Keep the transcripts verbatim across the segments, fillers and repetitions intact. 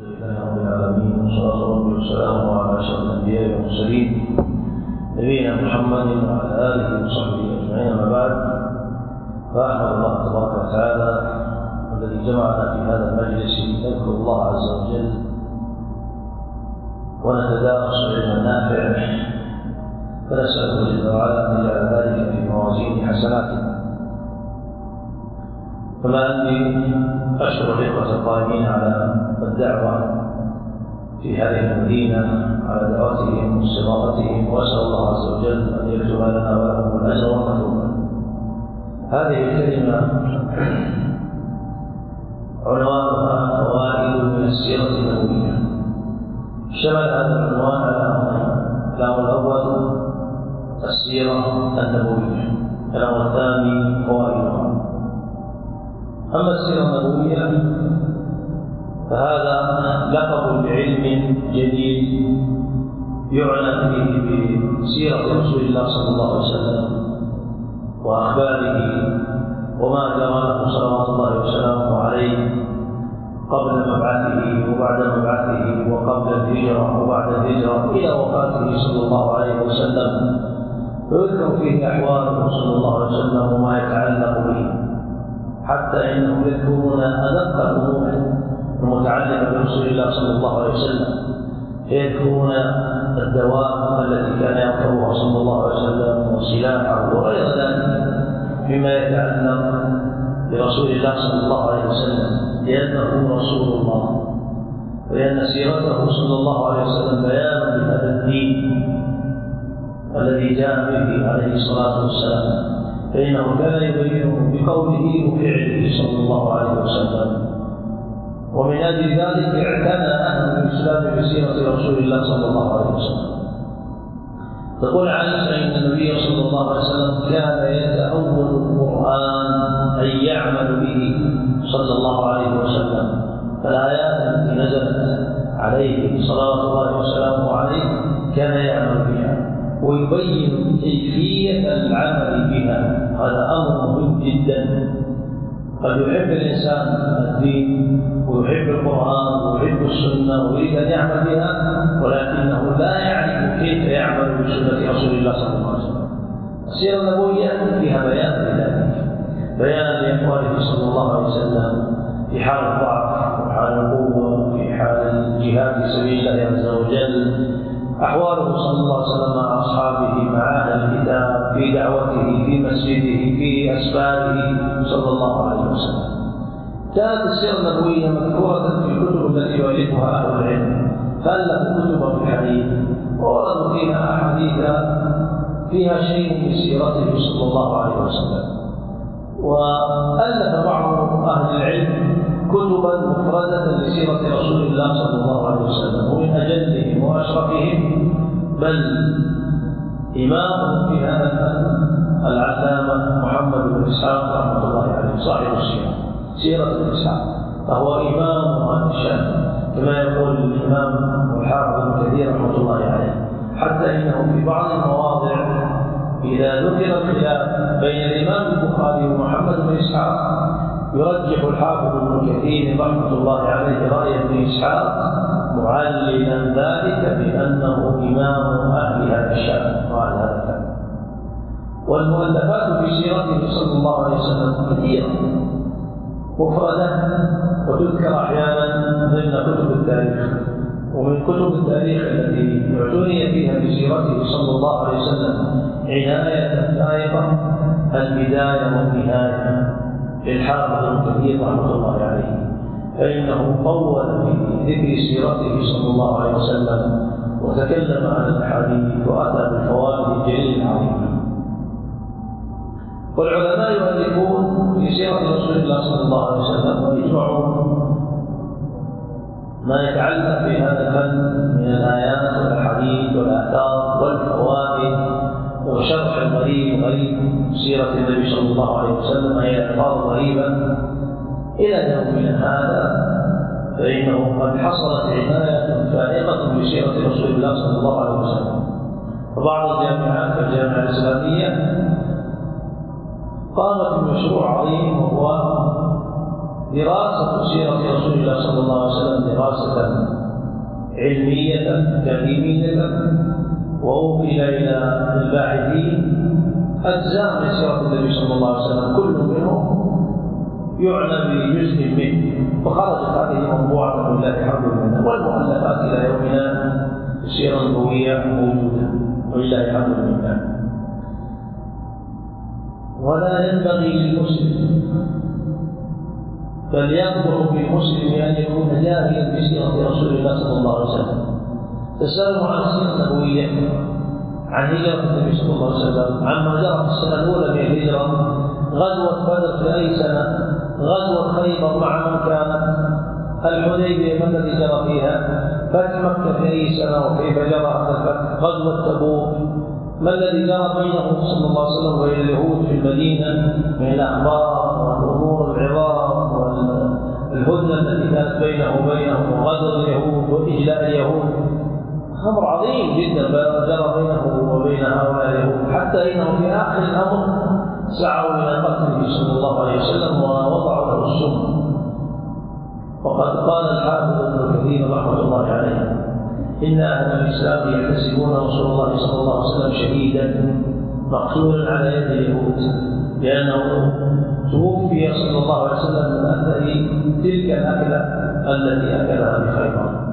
لله رب العالمين، والصلاة والسلام على أشرف الأنبياء والمرسلين نبينا محمد وعلى آله وصحبه أجمعين. أما بعد، فأحمد الله تبارك وتعالى الذي جمعنا في هذا المجلس نذكر الله عز وجل ونتدارس علما نافع، فنسأله جل وعلا أن يجعل ذلك في موازين حسناتنا. كما أني أشكر الإخوة القائمين على الدعوة في هذه المدينة على دعوتهم واستضافتهم، وأسأل الله عز وجل أن يكتب لنا ولهم الأجر والمثوبة. هذه الكلمة عنوانها فوائد من السيرة النبوية. شمل هذا العنوان على أمرين: الأمر الأول السيرة النبوية، الأمر الثاني فوائدها. أما السيرة النبوية فهذا لقب بعلم جديد يعنى فيه بسيرة رسول الله صلى الله عليه وسلم وأخباره وما جرى له صلوات الله وسلامه عليه قبل مبعثه وبعد مبعثه وقبل الهجرة وبعد الهجرة إلى وفاته صلى الله عليه وسلم، ويذكر فيه أحواله صلى الله عليه وسلم وما يتعلق به، حتى إنهم يذكرون أدق الأمور المتعلقة برسول الله صلى الله عليه وسلم، يذكرون الدواب التي كان يركبها صلى الله عليه وسلم وسلاحه وغير ذلك مما يتعلق برسول الله صلى الله عليه وسلم، لأنه رسول الله، وأن سيرته صلى الله عليه وسلم بيان لهذا الدين الذي جاء به عليه الصلاة والسلام، فإنه كان يبينه بقوله وفعله صلى الله عليه وسلم. ومن أجل ذلك اعتنى أهل الإسلام بسيرة رسول الله صلى الله عليه وسلم. تقول عائشة إن النبي صلى الله عليه وسلم كان يتأول القرآن أي يعمل به صلى الله عليه وسلم، فالآيات التي نزلت عليه صلوات الله وسلامه عليه كان يعمل بها ويبين كيفية العمل بها. هذا أمر مهم جدا. قد يحب الإنسان الدين ويحب القرآن ويحب السنة ويريد أن يعمل بها، ولكنه لا يعرف كيف يعمل بسنة رسول الله صلى الله عليه وسلم. السيرة النبوية فيها بيان لذلك، بيان لأقواله صلى الله عليه وسلم في حال الضعف وحال القوة وفي حال الجهاد في سبيل الله عز وجل، أحواله صلى الله عليه وسلم مع أصحابه مع أهل الكتاب، في دعوته في مسجده في أسفاره صلى الله عليه وسلم. كانت السيرة النبوية مذكورة في الكتب التي يؤلفها أهل العلم، فألفوا كتبا في الحديث ووردوا فيها أحاديث فيها شيء من سيرته صلى الله عليه وسلم. وألف بعض أهل العلم كتبا مفردة لسيرة رسول الله صلى الله عليه وسلم، ومن أجلهم وأشرفهم بل إمامهم في هذا الفن العلامة محمد بن إسحاق رحمة الله عليه صاحب السيرة، سيرة إسحاق، فهو إمام هذا الشأن كما يقول الإمام والحافظ ابن كثير رحمة الله عليه، حتى إنه في بعض المواضع إذا ذكر الخلاف بين الإمام البخاري ومحمد بن إسحاق يرجح الحافظ ابن كثير رحمة الله عليه رأي ابن إسحاق معللا ذلك بأنه إمام أهل هذا الشأن وأهل هذا الفن. والمؤلفات في سيرته صلى الله عليه وسلم كثيرة مفردة وتذكر أحيانا ضمن كتب التاريخ، ومن كتب التاريخ التي اعتني فيها بسيرته صلى الله عليه وسلم عناية فائقة البداية والنهاية للحافظ ابن كثير رحمة الله عليه، فإنه طول في ذكر سيرته صلى الله عليه وسلم وتكلم عن الأحاديث وأتى بالفوائد الجليل العظيمة. والعلماء يؤلفون في سيرة رسول الله صلى الله عليه وسلم ويجمعون ما يتعلق في هذا الفن من الآيات والأحاديث والآثار والفوائد وشرح الغريب غريب سيرة النبي صلى الله عليه وسلم، أي ألفاظ غريبة إلى يومنا هذا، فإنه قد حصلت عناية فائقة بسيرة رسول الله صلى الله عليه وسلم. وبعض الجامعات كالجامعة الإسلامية قامت بمشروع عظيم وهو دراسة سيرة رسول الله صلى الله عليه وسلم دراسة علمية تعليمية وأوكل إلى الباحثين أجزاء من سيرة النبي صلى الله عليه وسلم كل منهم يعنى بجزء منه، وخرجت هذه مطبوعة لله الحمد لله، والمؤلفات إلى يومنا السيرة النبوية موجودة ولله الحمد لله. ولا ينبغي للمسلم بل ينظر بالمسلم أن يكون جاهلا بسيرة رسول الله صلى الله عليه وسلم. تسأله عن السيرة النبوية، عن هجرة النبي صلى الله عليه وسلم، عما جرى في السنة الأولى من الهجرة، غزوة بدر في أي سنة، غزوة خيبر مع من كانت، الحديبية ما الذي جرى فيها، فتح مكة في أي سنة وكيف جرى هذا الفتح، غزوة تبوك ما الذي جرى بينه صلى الله عليه وسلم وبين اليهود في المدينة من الأخبار والأمور العظام والهدنة التي كانت بينه وبينهم وغزو اليهود وإجلاء اليهود، أمر عظيم جدا جرى بينه وبين هؤلاء اليهود، حتى إنه في آخر الأمر سعوا إلى قتله صلى الله عليه وسلم ووضعوا له السم. وقد قال الحافظ ابن كثير رحمة الله عليه إن أهل الإسلام يحتسبون رسول الله صلى الله عليه وسلم شهيدا مقتولا على يد اليهود، لأنه توفي صلى الله عليه وسلم من أثر تلك الأكلة التي أكلها بخيبر.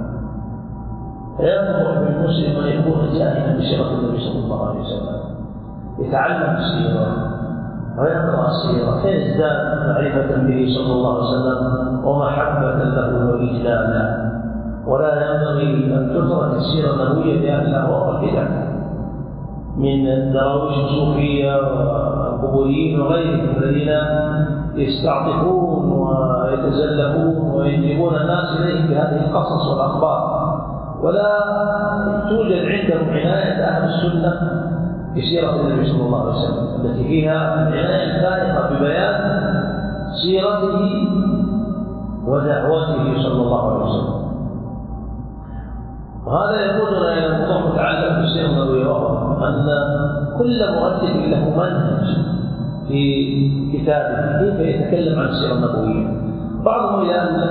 فينظر بالمسلم أن يكون جاهلا بسيرة النبي صلى الله عليه وسلم، يتعلم السيرة ويقرأ السيرة فيزداد معرفة به صلى الله عليه وسلم ومحبة له وإجلالا. ولا ينبغي أن تترك السيرة النبوية بأهل الأهواء والبدع من الدراويش الصوفية والقبوريين وغيرهم الذين يستعطفون ويتزلفون ويجلبون الناس إليهم بهذه القصص والأخبار، ولا توجد عندهم عناية أهل السنة بسيرة النبي صلى الله عليه وسلم التي فيها العناية الفائقة ببيان سيرته ودعوته صلى الله عليه وسلم. وهذا يقودنا إلى الموضوع متعلق بالسيرة النبوية، وهو أن كل مؤلف له منهج في كتابه كيف يتكلم عن السيرة النبوية. بعضهم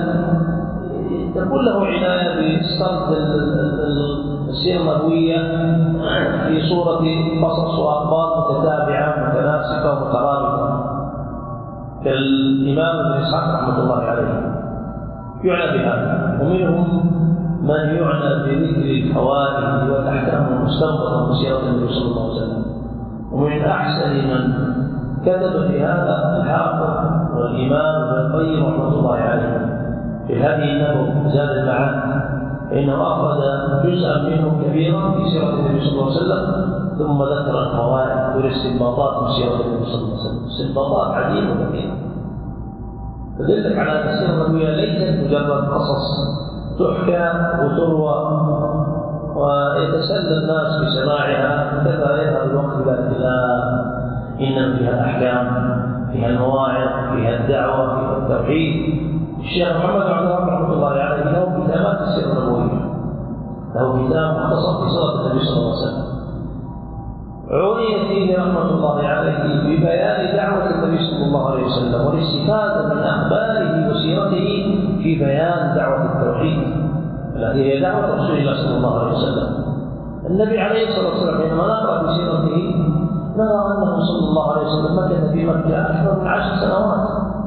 تكون له عناية بسرد السيرة النبوية في صورة قصص وأخبار متتابعة متناسقة ومترابطة، كالإمام ابن إسحاق رحمة الله عليه يعنى بهذا، ومنهم من يعنى بذكر الفوائد والأحكام المستنبطة من سيرة النبي صلى الله عليه وسلم. ومن أحسن من كتب في هذا الحافظ والإمام ابن القيم رحمة الله عليه في الهدي النبوي زاد المعاد، فإنه أخرج جزءا منه كبيرا في سيرة النبي صلى الله عليه وسلم ثم ذكر الفوائد والاستنباطات من سيرة النبي صلى الله عليه وسلم، استنباطات عديدة وكثيرة تدلك على أن السيرة النبوية ليست مجرد قصص تحكى وتروى ويتسلى الناس بسماعها كذا يذهب الوقت بذلك، لا، إن فيها الأحكام، فيها المواعظ، فيها الدعوة، فيها التوحيد. الشيخ محمد عبد الوهاب رحمه الله عليه له كتابات السيرة النبوية، له كتاب مختصر في سيرة النبي صلى الله عليه وسلم عني فيه رحمة الله عليه ببيان دعوة النبي صلى الله عليه وسلم والاستفادة من أخباره وسيرته في بيان دعوة التوحيد التي هي دعوة رسول الله صلى الله عليه وسلم. النبي عليه الصلاة والسلام حينما نقرأ في سيرته نرى أنه صلى الله عليه وسلم مكث في مكة أكثر من عشر سنوات،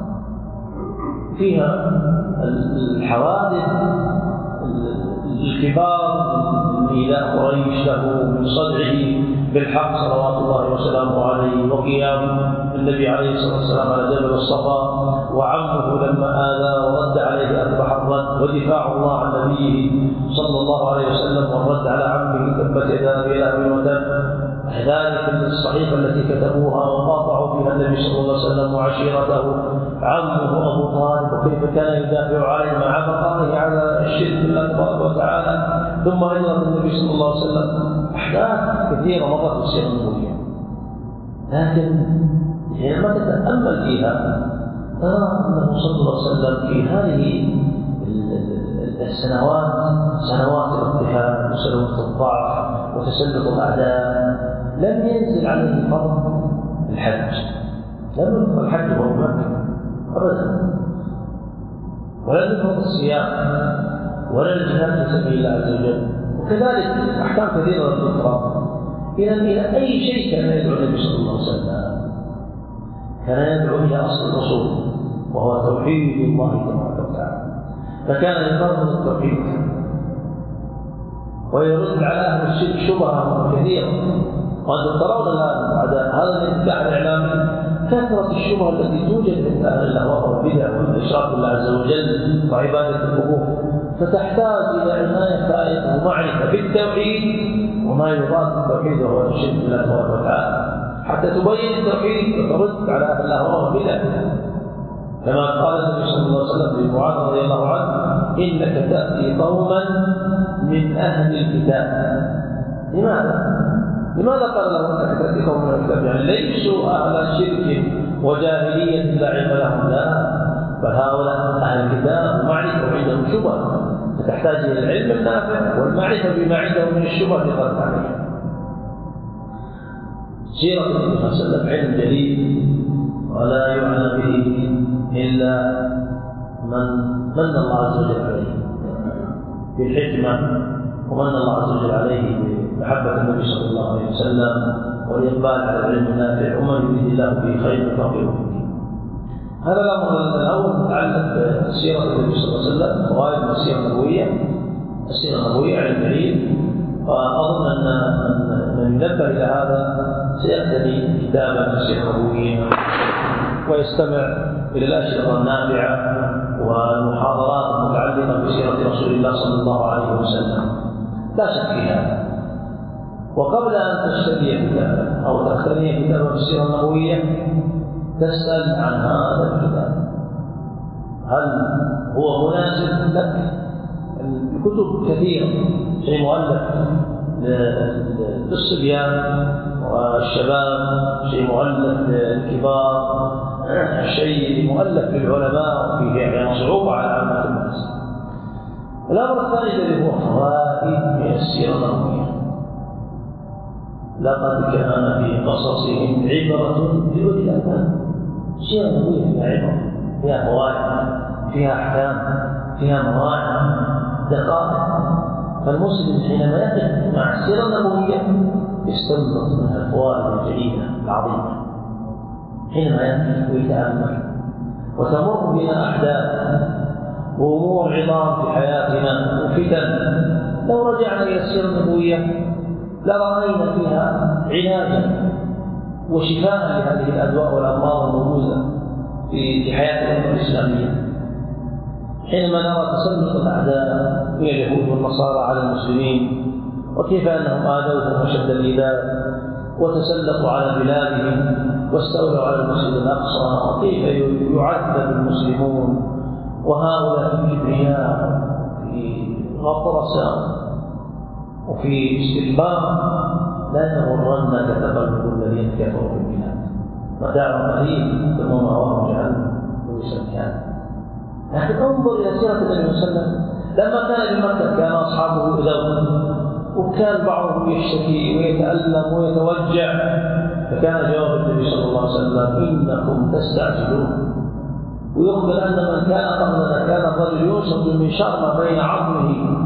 فيها الحوادث الكبار من إيذاء قريش له، من صدعه بالحق صلوات الله وسلامه عليه، وقيام النبي عليه الصلاة والسلام على جبل الصفا، وعمه لما آذى ورد عليه أذبح الرد، ودفاع الله عن نبيه صلى الله عليه وسلم والرد على عمه تبت يدا أبي لهب وتب، ذلك الصحيفة التي كتبوها وقاطعوا فيها النبي صلى الله عليه وسلم وعشيرته عمه أبو طالب، وكيف كان يدافع عليه مع بقائه على الشرك بالله تبارك وتعالى، ثم هجرة النبي صلى الله عليه وسلم. أحداث كثيرة مرت في السيرة النبوية، لكن حينما تتأمل فيها ترى أنه صلى الله عليه وسلم في هذه السنوات، سنوات الاضطهاد وسنوات الضعف وتسلط الأعداء، لم ينزل عليه فرض الحج، لم يفرض الحج وهو مكة أبدا، ولم يفرض الصيام، ولا الجهاد في سبيل الله عز وجل. وكذلك أحكام كثيرة أخرى. إذا إلى أي شيء كان يدعو النبي صلى الله عليه وسلم؟ كان يدعو إلى أصل الأصول، وهو توحيد الله تبارك وتعالى. فكان يقرر التوحيد ويرد على أهل الشرك شبهة كثيرة. وأنتم ترون الآن بعد هذا الانفتاح الإعلامي كثرة الشبهة التي توجد عند أهل الأهواء والبدع والإشراك بالله عز وجل وعبادة القبور، فتحتاج إلى عناية فائقة ومعرفة بالتوحيد وما يضاد التوحيد وهو الشرك بالله تبارك وتعالى، حتى تبين التوحيد وترد على أهل الأهواء والبدع. كما قال النبي صلى الله عليه وسلم لمعاذ رضي الله عنه: إنك تأتي قوما من أهل الكتاب. لماذا؟ لماذا قال له انك تاتي قوم من الكتاب؟ يعني ليسوا اهل شرك وجاهليه لا علم لهم، لا، بل هؤلاء اهل الكتاب ومعرفه عندهم شبهه، فتحتاج الى العلم النافع والمعرفه بما عندهم من الشبهه للرد عليها. سيره النبي صلى الله عليه وسلم علم جليل ولا يعنى به الا من من الله عز وجل عليه بالحكمه، ومن الله عز وجل عليه محبة النبي صلى الله عليه وسلم والإقبال على العلم النافع، ومن يريد الله به خير يفقهه في الدين. هذا الأمر الأول متعلق بسيرة النبي صلى الله عليه وسلم، فوائد من السيرة النبوية. السيرة النبوية علم جليل، وأظن أن من ينبه إلى هذا سيقتدي كتابا في السيرة النبوية ويستمع إلى الأشرطة النافعة والمحاضرات المتعلقة بسيرة رسول الله صلى الله عليه وسلم، لا شك في هذا. وقبل أن تشتري كتابا أو تقتني كتابا في السيرة النبوية تسأل عن هذا الكتاب، هل هو مناسب لك؟ الكتب كثيرة، شيء مؤلف للصبيان والشباب، شيء مؤلف للكبار، شيء مؤلف للعلماء، وفيه يعني صعوبة على عامة الناس. الأمر الثاني الذي هو فوائد من السيرة النبوية. لقد كان في قصصهم عبرة لأولي الألباب. السيرة النبوية فيها عبرة، فيها فوائد، فيها أحكام، فيها مواعظ، دقائق. فالمسلم حينما يقف مع السيرة النبوية يستنبط منها الفوائد الجليلة العظيمة. حينما يقف ويتأمل وتمر بنا أحداث وأمور عظام في حياتنا وفتن، لو رجعنا إلى السيرة النبوية لرأينا فيها علاجا وشفاء لهذه الأدواء والأمراض الموجودة في حياة الأمة الإسلامية. حينما نرى تسلط الأعداء من اليهود والنصارى على المسلمين، وكيف أنهم آذوهم وشد الإيذاء وتسلطوا على بلادهم واستولوا على المسجد الأقصى، وكيف يعذب المسلمون وهؤلاء في كبرياء، في غطرسة، وفي استكبار، لا يغرنك تقلب الذين كفروا في البلاد، متاع قليل ثم مأواهم جهنم وبئس المهاد. لكن انظر إلى سيرة النبي صلى الله عليه وسلم لما كان بمكة كان أصحابه يؤذون، وكان بعضهم يشتكي ويتألم ويتوجع، فكان جواب النبي صلى الله عليه وسلم: إنكم تستعجلون. ويخبر أن من كان قبلنا كان الرجل يوصل بالمنشار ما بين عظمه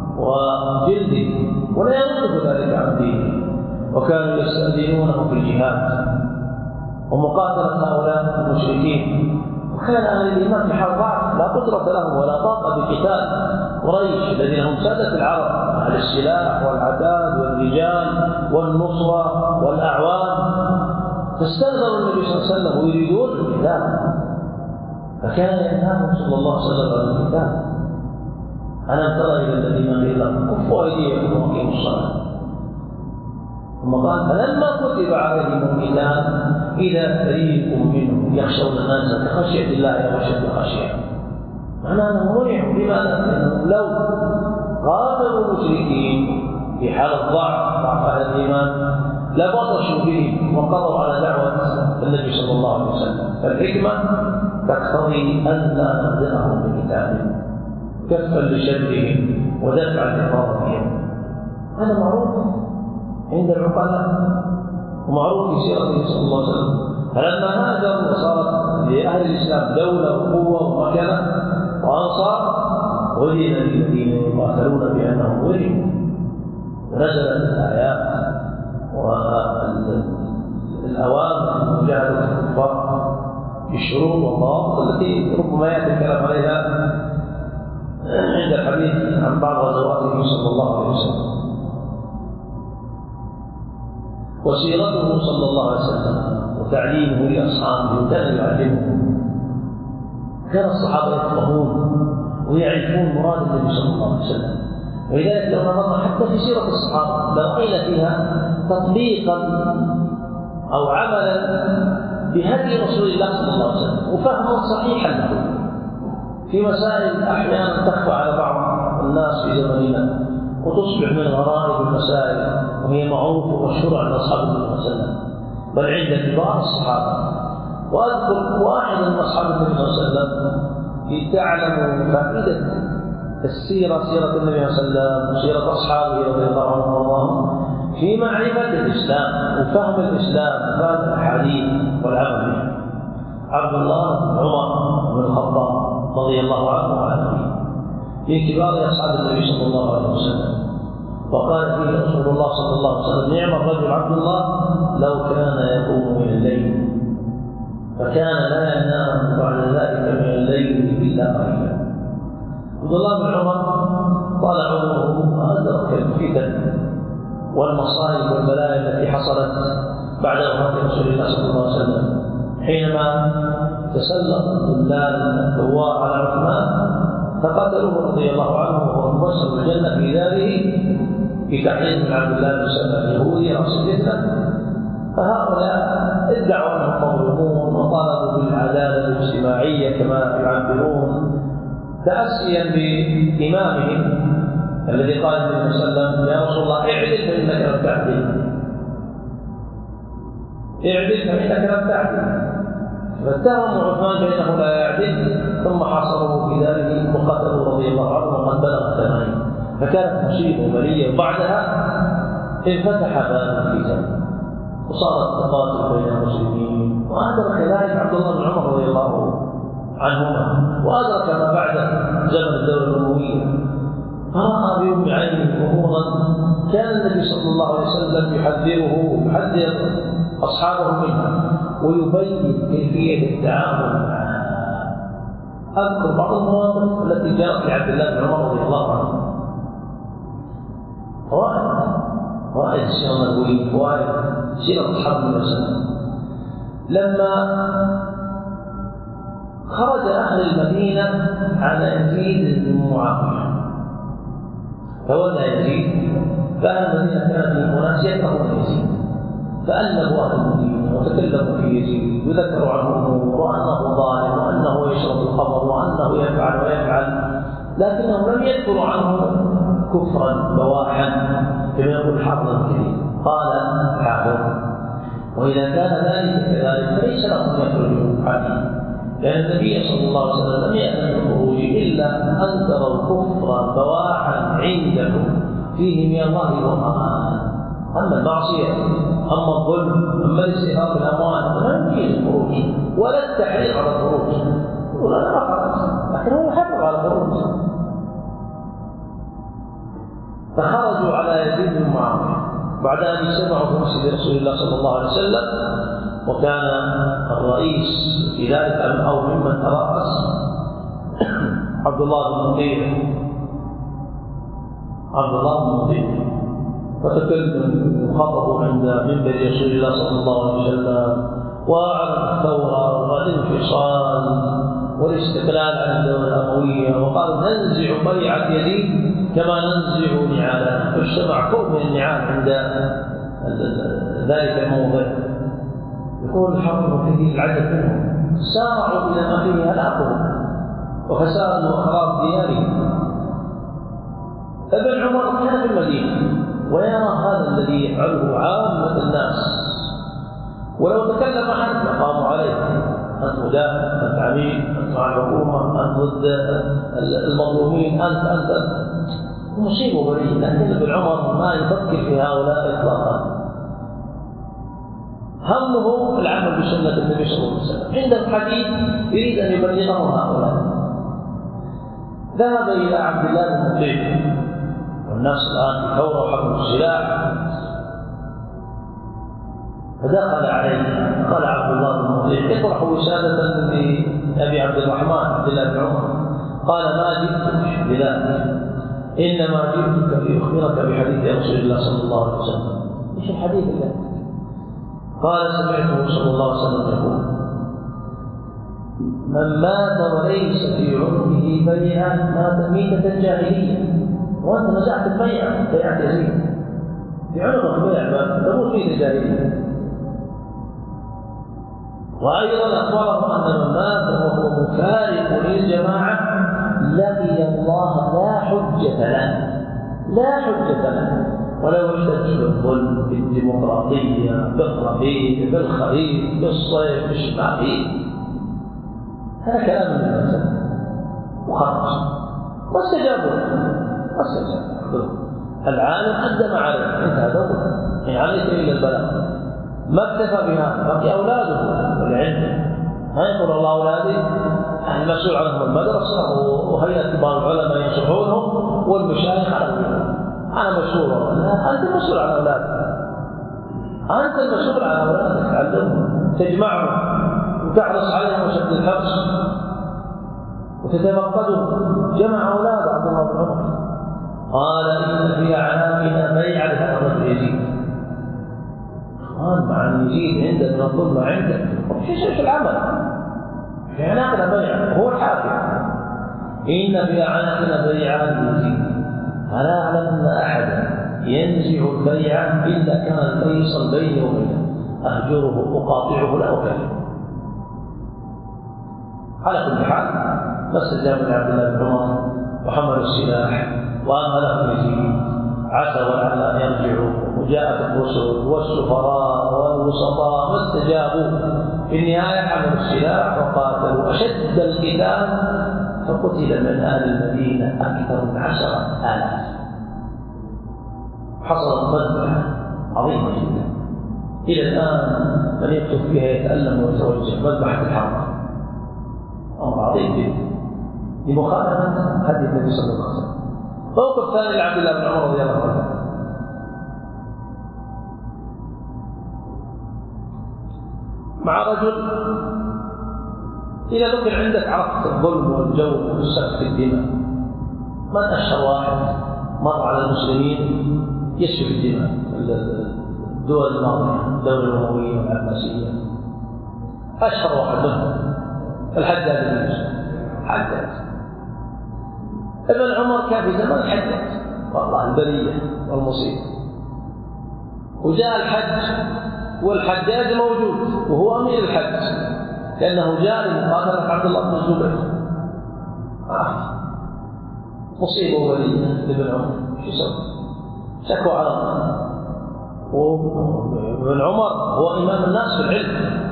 وجلده ولا ينطق ذلك عن دينه، وكانوا يستأذنونه في الجهاد ومقاتلة هؤلاء المشركين. وكان أهل الإيمان في حال ضعف لا قدرة لهم ولا طاقة بقتال قريش الذين هم سادة العرب، أهل السلاح والعتاد والرجال والنصرة والأعوان، فاستأذنوا النبي صلى الله عليه وسلم ويريدون القتال، فكان ينهاهم صلى الله عليه وسلم عن القتال. ألم تر إلى الذين قيل لهم كفوا أيديكم وأقيموا الصلاة، ثم قال: فلما كتب عليهم القتال إذا فريق منهم يخشون الناس كخشية الله أو أشد خشية. معناه أنهم منعوا. لماذا؟ لأنهم لو قاتلوا المشركين في حال الضعف ضعف أهل الإيمان لبطشوا بهم وقضوا على دعوة النبي صلى الله عليه وسلم. فالحكمة تقتضي أن لا نبدأهم بقتالهم كفا لشرهم ودفعا لإضرارهم. هذا معروف عند العقلاء ومعروف في سيرته صلى الله عليه وسلم. فلما هاجروا وصارت لأهل الإسلام دولة وقوة ومكانة وأنصار، وأذن للذين يقاتلون بأنهم ظلموا، ونزلت الآيات والأوامر بمجاهدة الكفار بالشرور والضوابط التي ربما يأتي الكلام عليها عند الحديث عن بعض غزواته صلى الله عليه وسلم. وسيرته صلى الله عليه وسلم وتعليمه لأصحابه كان يعلمهم. كان الصحابة يفقهون ويعرفون مراد النبي صلى الله عليه وسلم، ولذلك لو نظرنا حتى في سيرة الصحابة لرأينا فيها تطبيقا أو عملا بهدي رسول الله صلى الله عليه وسلم وفهما صحيحا له في مسائل أحيانا تخفى على بعض الناس في زمننا وتصبح من غرائب المسائل وهي معروفة ومشهورة عند أصحاب النبي صلى الله عليه وسلم بل عند كبار الصحابة. وأذكر واحدا من أصحاب النبي صلى الله عليه وسلم لتعلموا فائدة السيرة، سيرة النبي صلى الله عليه وسلم وسيرة أصحابه رضي الله عنهم وارضاهم في معرفة الإسلام وفهم الإسلام وفهم الحديث والعمل به. عبد الله بن عمر بن الخطاب رضي الله عنه وعن أبيه في كبار أصحاب النبي صلى الله عليه وسلم، وقال فيه رسول الله صلى الله عليه وسلم: نعم الرجل عبد الله لو كان يقوم من الليل فكان لا ينام بعد ذلك من الليل إلا قليلا. عبد الله بن عمر طال عمره وأدرك الفتن والمصائب والبلايا التي حصلت بعد وفاة رسول الله صلى الله عليه وسلم حينما تسلط الضلال الثوار على عثمان فقتلوه رضي الله عنه وهو مبشر بالجنة في داره في تحريض من عبد الله بن سلمة اليهودي رأس الفتنة. فهؤلاء ادعوا انهم مظلومون وطالبوا بالعداله الاجتماعيه كما يعبرون تاسيا بامامهم الذي قال النبي صلى الله عليه وسلم: يا رسول الله اعدل فانك لم تعدل، اعدل فانك لم تعدل. فاتهموا عثمان بانه لا يعدل ثم حاصروه في داره وقتلوا رضي الله عنه وقد بلغ الثمانين. فكانت مصيبه ماليه وبعدها انفتح باب الفتن وصارت تقاتل بين المسلمين. وأدرك ذلك عبد الله بن عمر رضي الله عنهما، وأدرك ما بعد زمن الدولة الأموية، فرأى بأم عينه أمورا كان النبي صلى الله عليه وسلم يحذره ويحذر أصحابه منها ويبين كيفية التعامل معها. أذكر بعض المواقف التي جاءت لعبد الله بن عمر رضي الله عنه. فوائد فوائد السيرة النبوية، فوائد سيرة أصحاب النبي صلى الله عليه وسلم. لما خرج أهل المدينة على يزيد بن معاوية فولى يزيد، فأهل المدينة كانت من أناس يكرهون يزيد فألبوا أهل المدينة وتكلموا في يزيد وذكروا عنه أمور وأنه ظالم وأنه يشرب الخمر وأنه يفعل ويفعل، لكنهم لم يذكروا عنه كفرا بواحا كما يقول الحافظ الكريم. قال الحافظ: وإذا كان ذلك كذلك فليس لهم يخرجوا عنه، لأن النبي صلى الله عليه وسلم لم يأذن بالخروج إلا أن تروا كفرا بواحا عندكم فيه من الله برهان. أما المعصية، أما الظلم، أما الاستهلاك بالأموال فلا يمكن الخروج ولا التحريض على الخروج، ولا نفعل، لكن هو يحرض على الخروج. فخرجوا على يزيد بن معاوية بعد أن اجتمعوا في مسجد رسول الله صلى الله عليه وسلم، وكان الرئيس في ذلك أو ممن ترأس عبد الله بن مطيع عبد الله بن مطيع فتكلم وخطبوا عند منبر رسول الله صلى الله عليه وسلم وأعلن الثورة والانفصال والاستقلال عن الدولة الأموية، وقال: ننزع بيعة يزيد كما ننزع نعالنا. فاجتمع كل من النعال عند ذلك الموضع. يقول الحرب وفيه العدد منهم سارعوا إلى ما فيه هلاكهم وفساد وخراب ديارهم. ابن عمر كان في المدينة ويرى هذا الذي يفعله عامة الناس، ولو تكلم عنه قاموا عليه: أنت مدافع، أنت عميل، أنت مع الحكومة، أنت ضد المظلومين، أنت أنت مصيبة بريئة. لكن ابن عمر ما يفكر في هؤلاء إطلاقا، همه العمل بسنة النبي صلى الله عليه وسلم. عند الحديث يريد أن يبلغه هؤلاء. ذهب إلى عبد الله بن مطيع، والناس الآن في ثورة وحكم السلاح، فدخل عليه قال عبد الله بن مطيع: اطرح وسادة لأبي عبد الرحمن عبد الله بن عمر. قال: ما جئتك بذلك، إنما جئتك لأخبرك بحديث رسول الله صلى الله عليه وسلم. إيش الحديث اللي؟ قال: سمعته صلى الله عليه وسلم يقول: من مات وليس في عنقه بيعة مات ميتة جاهلية. وأنت نزعت البيعة، بيعة يزيد في عنقك بيعة تموت ميتة جاهلية. وأيضا أخبره أن من مات وهو مفارق للجماعة لقي الله لا حجة له، لا حجة له، ولو احتج بالظلم، بالديمقراطية، بالربيع، بالخريف، بالصيف، بالشمالي. هذا كلام الناس وخرج واستجابوا واستجابوا. العالم قدم عليه، انتهى دوره، إن عليك إلا البلاغ. ما اكتفى بها، بقي أولاده والعلم. ما يقول الله أولادي المسؤول عنهم المدرسة وهيئة كبار العلماء ينصحونهم والمشايخ على الولاد. أنا مسؤول، لا، أنت المسؤول عن أولادك، أنت المسؤول عن أولادك، تعلمهم، تجمعهم وتحرص عليهم وشد الحرص وتتفقدهم. جمع أولاد عبد الله بن عمر. قال: إن في أعناقنا بيعة لهذا الرجل يزيد. مع أن يزيد عندك من الظلم عندك، ايش العمل؟ في أعناقنا بيعة، هو الحاكم. إن في أعناقنا بيعة يزيد. ألا أعلم أن أحدا ينزع البيعة إلا كان الفيصل بيني وبينه، أهجره أقاطعه لا أكلمه. على كل حال ما استجاب لعبد الله بن عمر وحمل السلاح وأمله يزيد، عسى ولعل أن يرجعوا، وجاءت الرسل والسفراء والوسطاء ما استجابوا. في النهاية حملوا السلاح وقاتلوا أشد القتال، فقتل من أهل المدينة أكثر من عشرة آلاف. حصلت مذبحة عظيمة جدا إلى الآن من يكتب فيها يتألم ويتوجه، مذبحة الحرب، أمر عظيم جدا لمخالفة هدي النبي صلى الله عليه وسلم. موقف ثاني لعبد الله بن عمر رضي الله عنه. مع رجل إذا ذكر عندك عرفت الظلم والجور والسفك الدماء، من أشهر واحد مر على المسلمين يسفك الدماء؟ الدول الماضية، الدولة الأموية والعباسية، أشهر واحد منهم الحجاج بن يوسف. حجاج ابن عمر كان في زمان الحجاج، والله البلية والمصيبة. وجاء الحج والحجاج موجود وهو أمير الحج، لأنه جاء لمقاتلة عبد الله بن الزبير. آه. مصيبة وبلية لابن عمر، شو يسوي؟ شكوا على الله. وابن عمر هو إمام الناس في العلم،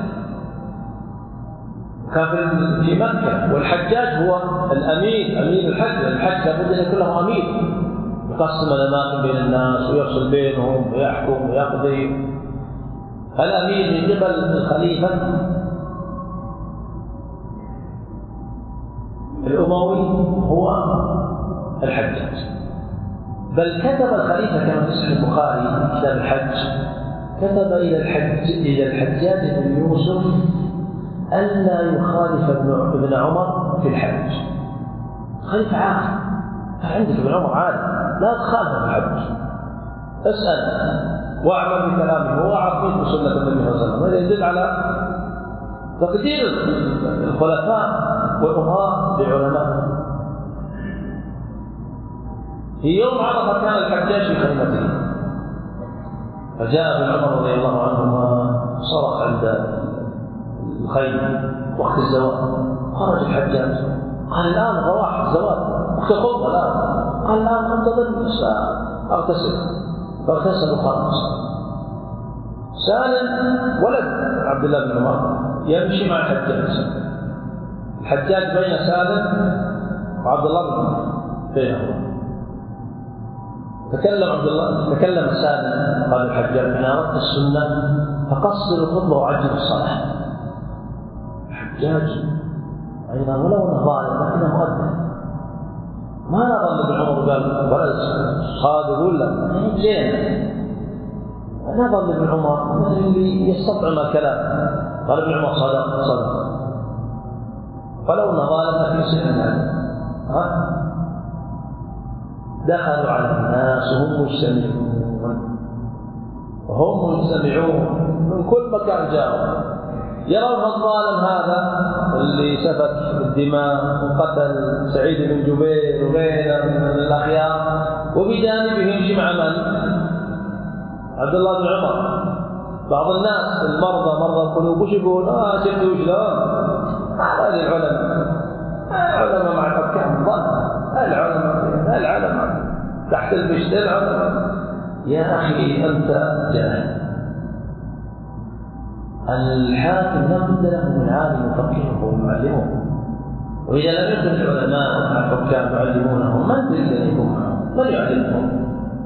كان في مكة، والحجاج هو الأمير، أمير الحج. الحج لابد أن يكون له أمير يقسم الأماكن بين الناس ويفصل بينهم ويحكم ويقضي. الأمير من قبل الخليفة الأموي هو الحجاج. بل كتب الخليفة كما في صحيح البخاري في كتاب الحج، كتب إلى الحج إلى الحجاج بن يوسف ألا يخالف ابن عمر في الحج. خليفة عاقل، عندك ابن عمر عالم، لا تخالف في الحج، اسأل واعمل بكلامه واعرف منه سنة النبي صلى الله عليه وسلم. هذا يدل على تقدير الخلفاء والأمراء لعلمائهم. في يوم عرفة كان الحجاج في خيمته، فجاء ابن عمر رضي الله عنهما صرخ عند الخيمة وقت الزواج. خرج الحجاج قال: الآن رواح الزواج وقت الخطبة الآن. قال: الآن أنتظر أغتسل. فاغتسل وخرج. سالم ولد عبد الله بن عمر يمشي مع الحجاج، الحجاج بين سالم وعبد الله بن عمر بينهم. تكلم عبد الله تكلم سالم قال الحجاج: إن أردت السنة فقصر الخطبة وعجل الصلاة. الحجاج أيضا ولو أنه ظالم لكنه مؤدب، ما ظل ابن عمر قال ولد صادق ولا زين، ما ظل ابن عمر اللي يستطعم الكلام. قال ابن عمر صدق صدق، فلو نظالنا في سنة ها دخلوا على الناس وهم مجتمعون وهم مجتمعون من كل مكان جاءوا يرون الظالم هذا اللي سفك الدماء وقتل سعيد بن جبير وغيره من الأخيار، وبجانبه يمشي مع من؟ عبد الله بن عمر. بعض الناس المرضى مرضى القلوب وش يقول؟ اه شفتوا شلون؟ هذه العلماء العلماء مع الحكام ظن العلماء العلماء تحت البشت العلماء. يا أخي أنت جاهل. الحاكم لا بد له من عالم يفقهه ويعلمه، وإذا لم يكن العلماء مع الحكام يعلمونهم من تريد أن يكون معهم؟ من يعلمهم؟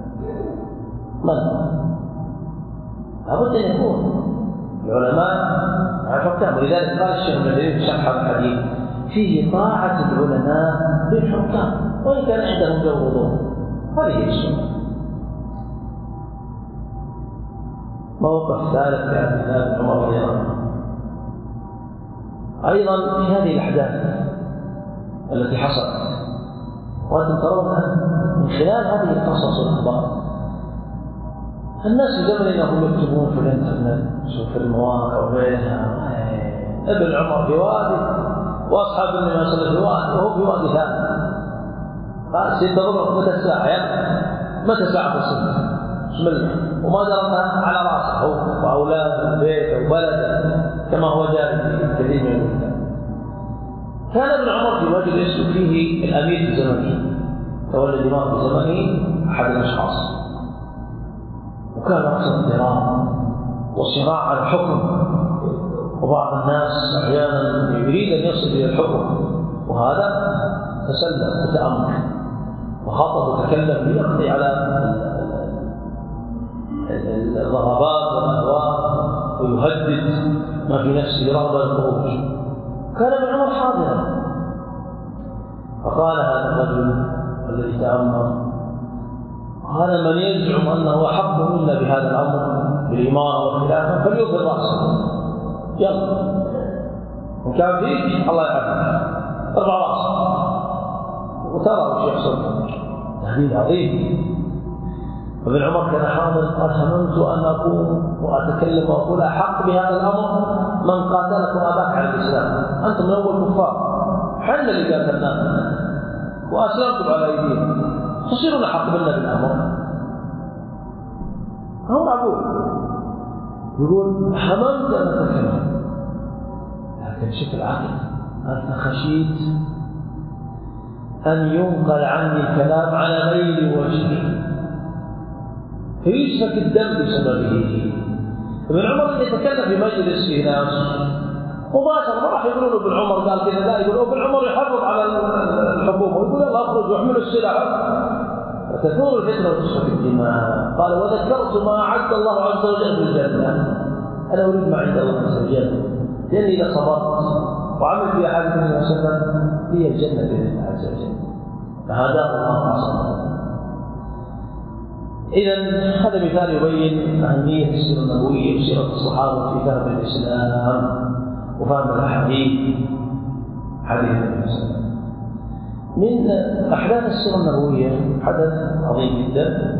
من؟ لابد أن يكون العلماء مع الحكام. ولذلك قال الشيخ ابن عثيمين في شرح الحديث فيه طاعة العلماء للحكام وإن كان عندهم جورهم. هذه السنة. موقف ثالث في عبد الله بن عمر رضي الله عنه أيضا في هذه الأحداث التي حصلت، وأنتم ترونها من خلال هذه القصص والأخبار. الناس في زمننا هم يكتبون في الإنترنت وفي المواقع وغيرها ابن عمر في وادي وأصحاب النبي صلى الله عليه وسلم في وادي وهو في وادي ثاني. قال سينتظر متى الساعة يعني متى الساعة في الصبح بسم الله، وما درتها على راسه هو واولاده وبيته وبلده كما هو جاري في كثير من البلدان. كان ابن عمر في مجلس فيه الامير في زمنه، تولى الامام في زمنه احد الاشخاص، وكان اكثر اضطراب وصراع على الحكم، وبعض الناس احيانا يريد ان يصل الى الحكم، وهذا تسلم وتامل وخطب وتكلم ليقضي على الرغبات والأهواء ويهدد ما في نفسه رغبة الخروج. كان ابن عمر حاضرا، فقال هذا الرجل الذي تأمر قال من يزعم أنه أحق منا بهذا الأمر بالإمارة والخلافة فليغفر رأسه. يلا إن كان فيك الله يعافيك ارفع رأسه وترى وش يحصل. تهديد عظيم. ابن عمر كان حاضر قال هممت أن أقوم وأتكلم وأقول أحق بهذا الأمر من قاتلكم أباك على الإسلام، أنتم من أول كفار حل اللي قاتلناكم وأسلمتم على أيديهم تصيرون أحق منا بالأمر. هو معقول يقول هممت أن أتكلم، لكن شوف العقل أنت خشيت أن ينقل عني الكلام على غير وجهي فيسفك الدم بسببه. ابن عمر اللي يتكلم في مجلس فيه ناس مباشرة ما راح يقولون ابن عمر قال كذا، لا يقول ابن عمر يحرض على الحكومة ويقول يلا اخرج واحملوا السلاح فتثور الفتنة وتسفك الدماء. قال وذكرت ما أعد الله عز وجل في الجنة، أنا أريد ما عند الله عز وجل، لأني إذا صبرت وعملت في أحاديث النبي صلى الله عليه وسلم هي الجنة بإذن الله عز وجل، فهداه الله عز وجل. إذن هذا مثال يبين أهمية السيرة النبوية وسيرة الصحابة في فهم الإسلام وفهم الأحاديث حديث النبي صلى الله عليه وسلم. من أحداث السيرة النبوية حدث عظيم جدا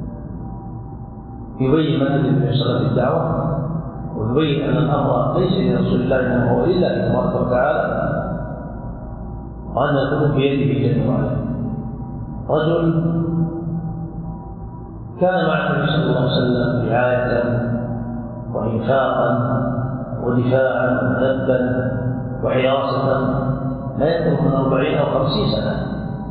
يبين منهج النبي صلى الله عليه وسلم في الدعوة، ويبين أن الأمر ليس لرسول الله إنما هو إلا تبارك وتعالى، وأن الأمور بيده جل وعلا. رجل كان مع النبي صلى الله عليه وسلم رعاية وإنفاقا ودفاعا وذبا وحراسة لا يقل من أربعين أو خمسين سنة،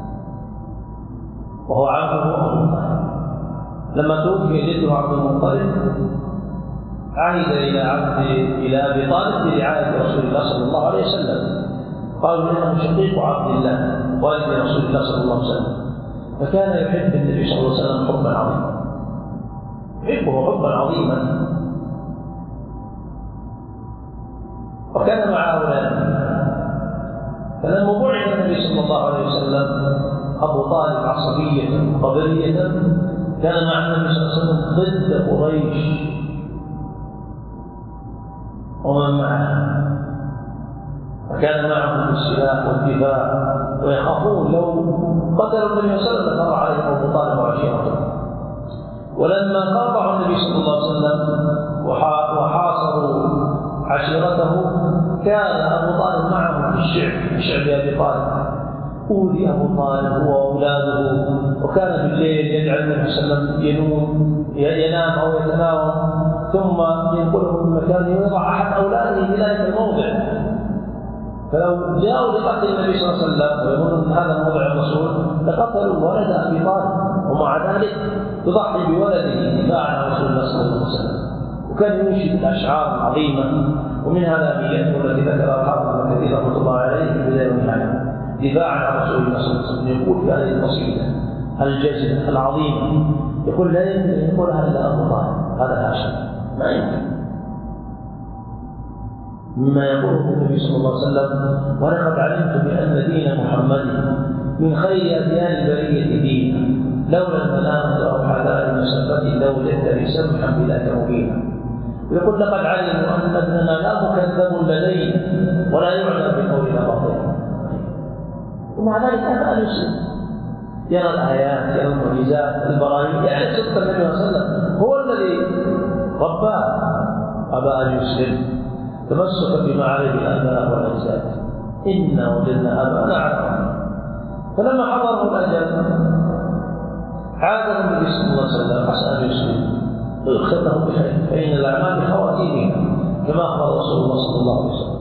وهو عبده عبد المطلب. لما توفي جده عبد المطلب عهد إلى عبد إلى أبي طالب برعاية رسول الله صلى الله عليه وسلم، قالوا إنه شقيق عبد الله والد رسول الله صلى الله عليه وسلم، فكان يحب النبي صلى الله عليه وسلم حبا عظيما، يحبه حبا عظيما، وكان مع أولاده. فلما بعث النبي صلى الله عليه وسلم أبو طالب عصبية قبلية كان مع النبي صلى الله عليه وسلم ضد قريش ومن معه، فكان معهم السلاح والدفاع ويخافون لو قتلوا النبي صلى الله عليه وسلم لقضى عليهم أبو طالب وعشيرته. ولما قاطعوا النبي صلى الله عليه وسلم وحاصروا عشيرته كان أبو طالب معهم في الشعب في شعب أبي طالب. أوذي أبو طالب هو وأولاده، وكان بالليل يجعل النبي صلى الله عليه وسلم ينوم ينام أو يتناوم ثم ينقله من مكانه ويضع أحد أولاده في ذلك الموضع، فلو جاءوا لقتل النبي صلى الله عليه وسلم ويقولون ان هذا موضع الرسول لقتلوا ولد ابي طالب، ومع ذلك يضحي بولده دفاعا عن رسول الله صلى الله عليه وسلم. وكان ينشد الاشعار العظيمه، ومن هذا اميته التي ذكرها الحافظ ابن كثير رحمه الله عليه في بدايه النهايه دفاعا عن رسول الله صلى الله عليه وسلم. يقول في هذه القصيده الجزم العظيمه، يقول لا يمكن ان يقولها الا ابو طالب، هذا هاشم ما يمكن، مما يقوله النبي صلى الله عليه وسلم: ولقد علمت بأن دين محمد من خير أديان البرية دينا، لولا الملامة أو حذار مسبة لوجدت سمحا بذاك مبينا. ويقول: لقد علموا أن ابننا لا مكذب لدينا ولا يعنى بقولنا باطلا. ومع ذلك أنا أسلم، يرى الآيات، يرى المعجزات، البراهين، يعني صدق النبي صلى الله عليه وسلم هو الذي رباه، أبى أن يسلم، تمسك بما عليه الآباء والأجداد، إنا وجدنا آباءنا على أمر. فلما حضره الأجل عاد النبي صلى الله عليه وسلم عسى أن يسلم ويختمه بخير، فإن الأعمال بخواتيمها كما أخبر رسول الله صلى الله عليه وسلم.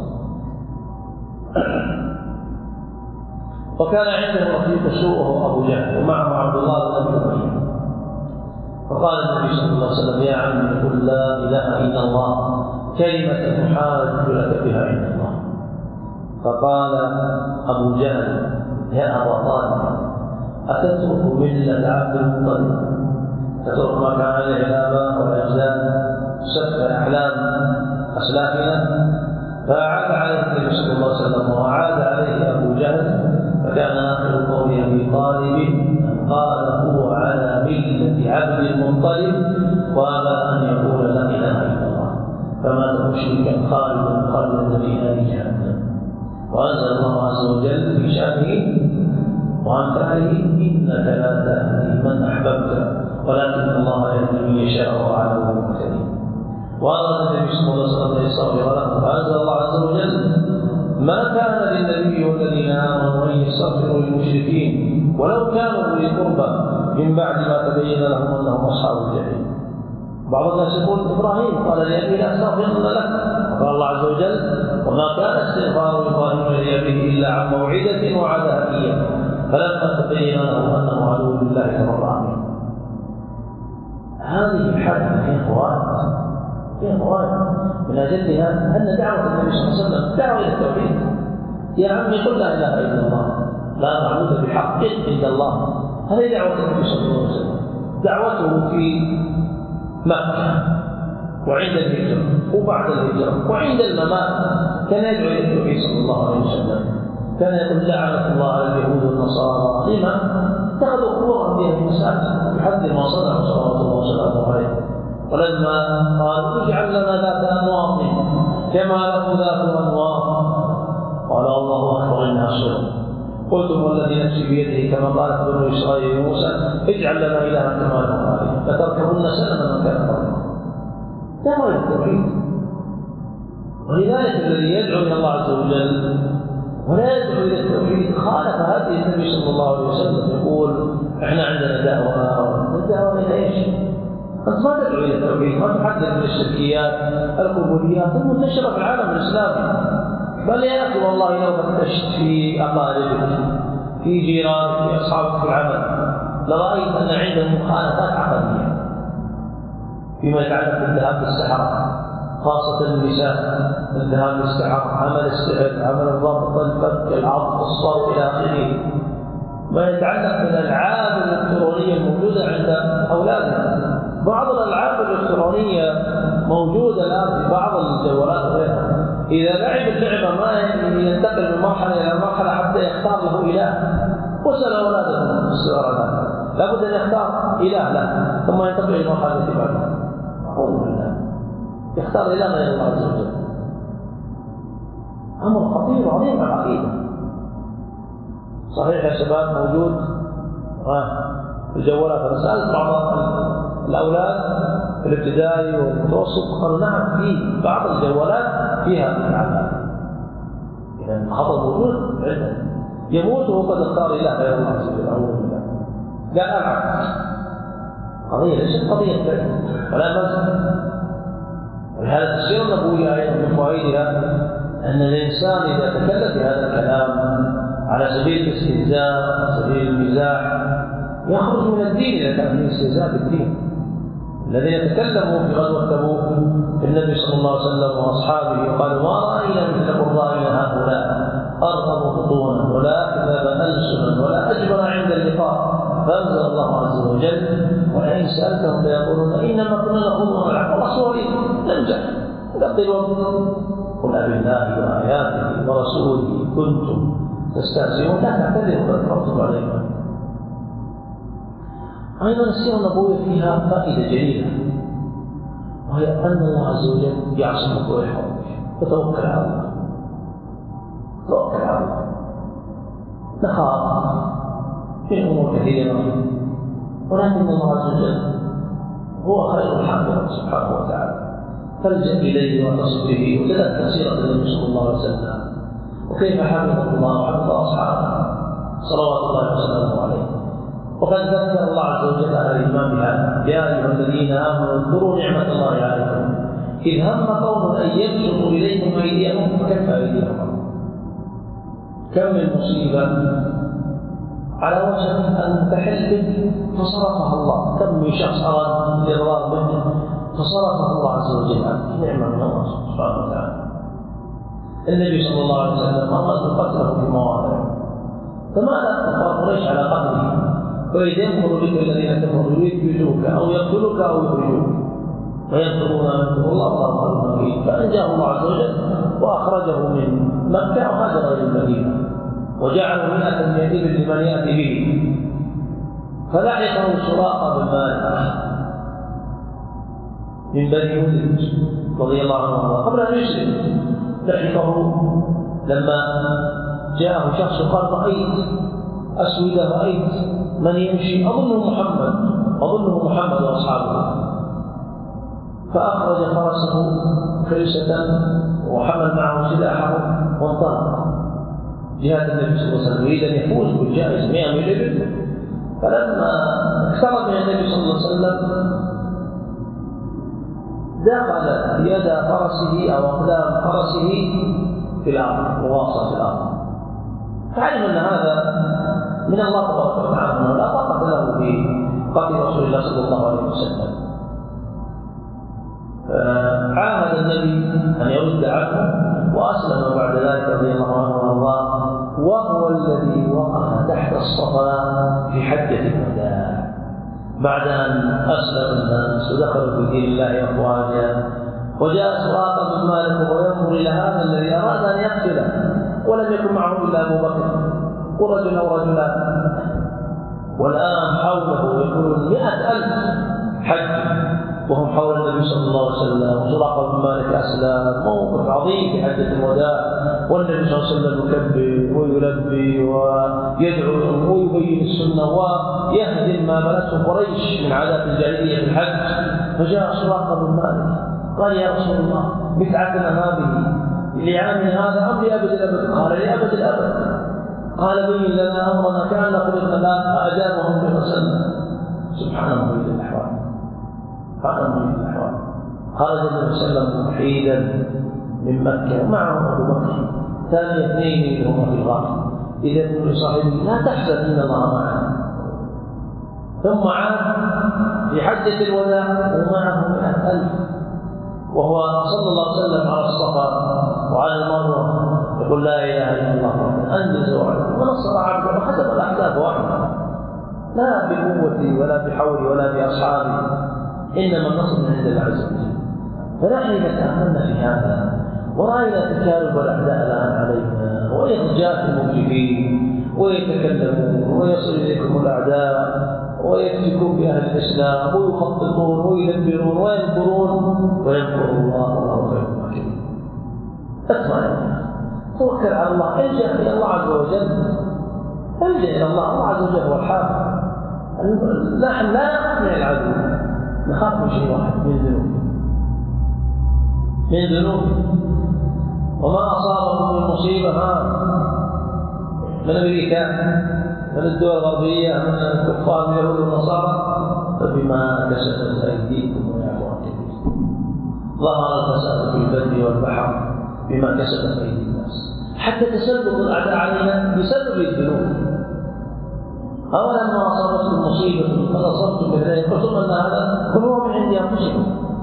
وكان عنده رفيق سوء وهو أبو جهل، ومعه عبد الله بن أبي أمية. فقال النبي صلى الله عليه وسلم: يا عمي قل لا إله إلا الله كلمة محاج لك بها عند الله. فقال أبو جهل: يا أبا طالب أتترك ملة عبد المطلب، تترك ما كان عليه الآباء والأجداد، سفك أحلام أسلافنا؟ فأعاد عليه النبي صلى الله عليه وسلم وأعاد عليه أبو جهل، فكان آخر قول أبي طالب أن قال هو على ملة عبد المطلب وأبى أن يقول لا إله إلا الله، فمات مشركا خالدا خالدا في نار جهنم. وأنزل الله عز وجل في شأنه وأمثاله: إنك لا تهدي من أحببت ولكن الله يهدي من يشاء وأعلم بالمهتدين. وأراد النبي صلى الله عليه وسلم أن يستغفر له، فأنزل الله عز وجل: ما كان للنبي والذين آمنوا أن يستغفروا للمشركين ولو كانوا أولي قربى من بعد ما تبين لهم أنهم أصحاب الجحيم. بعض الناس يقول: إبراهيم قال لأبيه لا أستغفرن لك، قال الله عز وجل: وما كان استغفار إبراهيم لأبيه إلا عن موعدة وعدها إياه فلما تبين له أنه عدو لله تبرأ منه. هذه الحادثة فيها فوائد، فيها فوائد من أجلها أن دعوة النبي صلى الله عليه وسلم دعوة إلى التوحيد. يا عمي قل لا إله إلا الله لا معبود بحق إلا الله، هذه دعوة النبي صلى الله عليه وسلم. دعوته في مكة وعند الهجرة وبعد الهجرة وعند الممات كان يدعو إلى التوحيد صلى الله عليه وسلم. كان يقول: لعنة الله على اليهود والنصارى، لما اتخذوا قبورهم فيها المساجد يحذر ما صنعوا صلوات الله وسلامه عليه. ولما قالوا: اجعل لنا ذات أنواط كما له ذات أنواط، قال: الله أكبر إنها الصدق. قلتم والذي نفسي بيده كما قالت بنو إسرائيل موسى: اجعل لنا إلها كما له آله فتركبن سنة من كان قبلكم. دعوة إلى التوحيد. ولذلك الذي يدعو إلى الله عز وجل ولا يدعو إلى التوحيد خالف هذه النبي صلى الله عليه وسلم. يقول: احنا عندنا دعوة، الدعوة إلى ايش؟ أنت ما تدعو إلى التوحيد، ما تحدث من الشركيات القبوريات المنتشرة في العالم الإسلامي. بل يا أخي والله لو فتشت في أقاربك في جيرانك في أصحابك في العمل لرأيت أن عندهم مخالفات عقدية فيما يتعلق بالذهاب للسحرة، خاصة النساء، الذهاب للسحرة، عمل السحر، عمل الضبط، الفك، العض، الصرف إلى آخره. ما يتعلق بالألعاب الإلكترونية الموجودة عند أولادنا. بعض الألعاب الإلكترونية موجودة الآن في بعض الجوالات وغيرها، إذا لعب اللعبة ما ينتقل من مرحلة إلى مرحلة حتى يختار له إله، وسأل أولاده السؤال هذا لابد أن يختار إله له ثم ينتقل إلى المرحلة التي بعدها. أعوذ بالله، يختار إله غير الله عز وجل. أمر خطير وعظيم على العقيدة. صحيح يا شباب موجود في الجوالات. أنا سألت بعض الأولاد في الابتدائي والمتوسط قالوا نعم في بعض الجوالات فيها الأعلام، يعني الخطر موجود عندنا. يموت وهو قد اختار إله غير الله عز وجل. أعوذ بالله. قال ألعب قضية ليست قضية فلا مزح. ولهذا السيرة النبوية أيضا من فوائدها أن الإنسان إذا تكلم في هذا الكلام على سبيل الاستهزاء سبيل المزاح يخرج من الدين إذا كان فيه استهزاء بالدين. الذين تكلموا في غزوة تبوك في النبي صلى الله عليه وسلم وأصحابه قالوا ما رأينا مثل قرائنا هؤلاء أرغب بطونا ولا أكذب ألسنا ولا أجبر عند اللقاء. فأنزل الله عز وجل ولئن سألتهم فيقولون إنما كنا نخوض ونلعب ورسوله نمزح نقضي الوقت. قل أبالله وآياته ورسوله كنتم تستهزئون لا تعتذروا قد كفرتم عليكم. أيضا السيرة النبوية فيها فائدة جليلة، وهي أن الله عز وجل يعصمك ويحفظك فتوكل على الله. توكل على الله. نخاف في أمور كثيرة ولكن الله عز وجل هو خير الحافظ سبحانه وتعالى. فالجأ إليه واتصل به. وكذلك سيرة النبي صلى الله عليه وسلم وكيف حفظه الله وحفظ أصحابه صلوات الله وسلامه عليه. وقد ذكر الله عز وجل على الإيمان بهذا: يا أيها الذين آمنوا اذكروا نعمة الله عليكم إذ هم قوم أن يبسطوا إليكم أيديهم فكف أيديهم. كم من مصيبة على وجه أن تحل فصرفها الله. كم من شخص أراد الإضرار منه فصرفه الله عز وجل عنه. نعمة من الله سبحانه وتعالى. النبي صلى الله عليه وسلم أمر قتله في مواضع، فماذا كفار قريش على قتله؟ فإذا ينظر بك الذين كفروا يثبتوك أو يقتلوك أو يخرجوك فينصرون منكم الله والله خير الناصرين. فأنجاه الله عز وجل وأخرجه من مكة وهاجر إلى المدينة وجعله مئة من إبل لمن يأتي به. فلحقه سراقة بن مالك من بني مدلج رضي الله عنه قبل أن يسلم. لحقه لما جاءه شخص قال رأيت أسودة، رأيت من يمشي أظنه محمد أظنه محمد وأصحابه. فأخرج فرسه خلسة وحمل معه سلاحه وانطلق جهاد النبي صلى الله عليه وسلم يريد أن يفوز بالجائزة مئة من الإبل. فلما اقترب من النبي صلى الله عليه وسلم دخل يد فرسه أو أقدام فرسه في الأرض وواصل في الأرض. فعلم أن هذا من الله تبارك وتعالى ولا طاقة له بقتل رسول الله صلى الله عليه وسلم. عاهد النبي أن يرد عنه وأسلم بعد ذلك رضي الله عنه وارضاه، وهو الذي وقف تحت الصفا في حجة الوداع بعد أن أسلم الناس ودخلوا في دين الله أفواجا. وجاء سراقة بن مالك وهو ينظر إلى هذا الذي أراد أن يقتله ولم يكن معه إلا أبو بكر ورجل أو رجلان، والآن حوله يقولون مئة ألف حج وهم حول النبي صلى الله عليه وسلم. وسراقة بن مالك أسلم، موقف عظيم في حجة الوداع، والنبي صلى الله عليه وسلم يكبر ويلبي ويدعو ويبين السنة ويهدم ما بنته قريش من عادات الجاهلية في الحج. فجاء سراقة بن مالك قال يا رسول الله بدعتنا هذه لعام هذا أم لأبد الأبد؟ قال لأبد الأبد. قال بين لنا أمرنا كأن خلقنا لا أجابهم في وسلم. سبحان الله من الأحوال. سبحان الله من الأحوال. خرج النبي صلى الله عليه وسلم وحيدا من مكة ومعه أبو بكر ثاني اثنين هما في الغار. إذا ابن صاحبه لا تحزن إن الله معنا. ثم عاد في حجة الوداع ومعه مئة ألف وهو صلى الله عليه وسلم على الصفا وعلى المروة يقول لا إله إلا الله أنجز وعلا ونصر عبده وحسب الأحزاب وحده، لا بقوتي ولا بحولي ولا بأصحابي، إنما النصر من عند الله عز وجل. فنحن إذا تأملنا في هذا ورأينا تكالب الأعداء الآن علينا وإرجاء الموجودين ويتكلمون ويصل إليكم الأعداء ويفتكون بأهل الإسلام ويخططون ويدبرون وينكرون وينكر الله والله خير الماكرين. اطمئن، توكل على الله، الجأ إلى الله عز وجل، الجأ إلى الله، الله عز وجل هو الحافظ. نحن لا نقنع العدو، نخاف من شيء واحد، من ذنوبه من ذنوبه وما أصابكم من مصيبة من أمريكا من الدول الغربية من الكفار من اليهود والنصارى فبما كسبت أيديكم ويعفو عن كثير. ظهر الفساد في البر والبحر بما كسبت أيدي الناس، حتى تسلط الأعداء علينا بسبب الذنوب. أولما أصابتكم مصيبة قد أصبتم بذلك قلتم أن هذا كل هو من عند أنفسكم.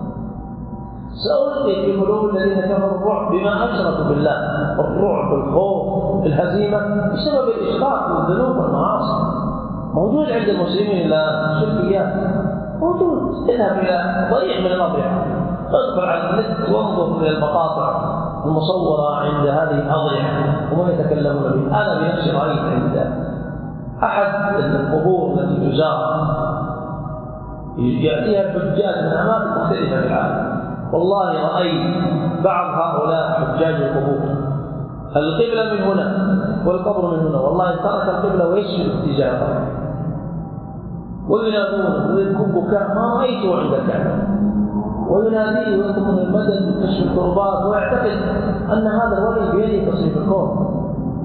سألقي في قلوب الذين كفروا الرعب بما أشركوا بالله، الرعب، الخوف، الهزيمة بسبب الإشراك والذنوب والمعاصي. موجود عند المسلمين لا شركيات، موجود. اذهب إلى ضريح من الأضرحة، ادخل على النت وانظر إلى المقاطع المصورة عند هذه الأضرحة وما يتكلمون به. أنا بنفسي رأيت عند أحد القبور التي تزار يأتيها الحجاج من أماكن مختلفة في العالم، والله رأيت بعض هؤلاء حجاج القبور القبلة من هنا والقبر من هنا، والله ترك القبلة ويسجد اتجاهها وينادون ويبكون بكاء ما رأيته عند الكعبة، ويناديه ويطلب من المدد وكشف الكربات ويعتقد أن هذا الولي بيده تصريف الكون.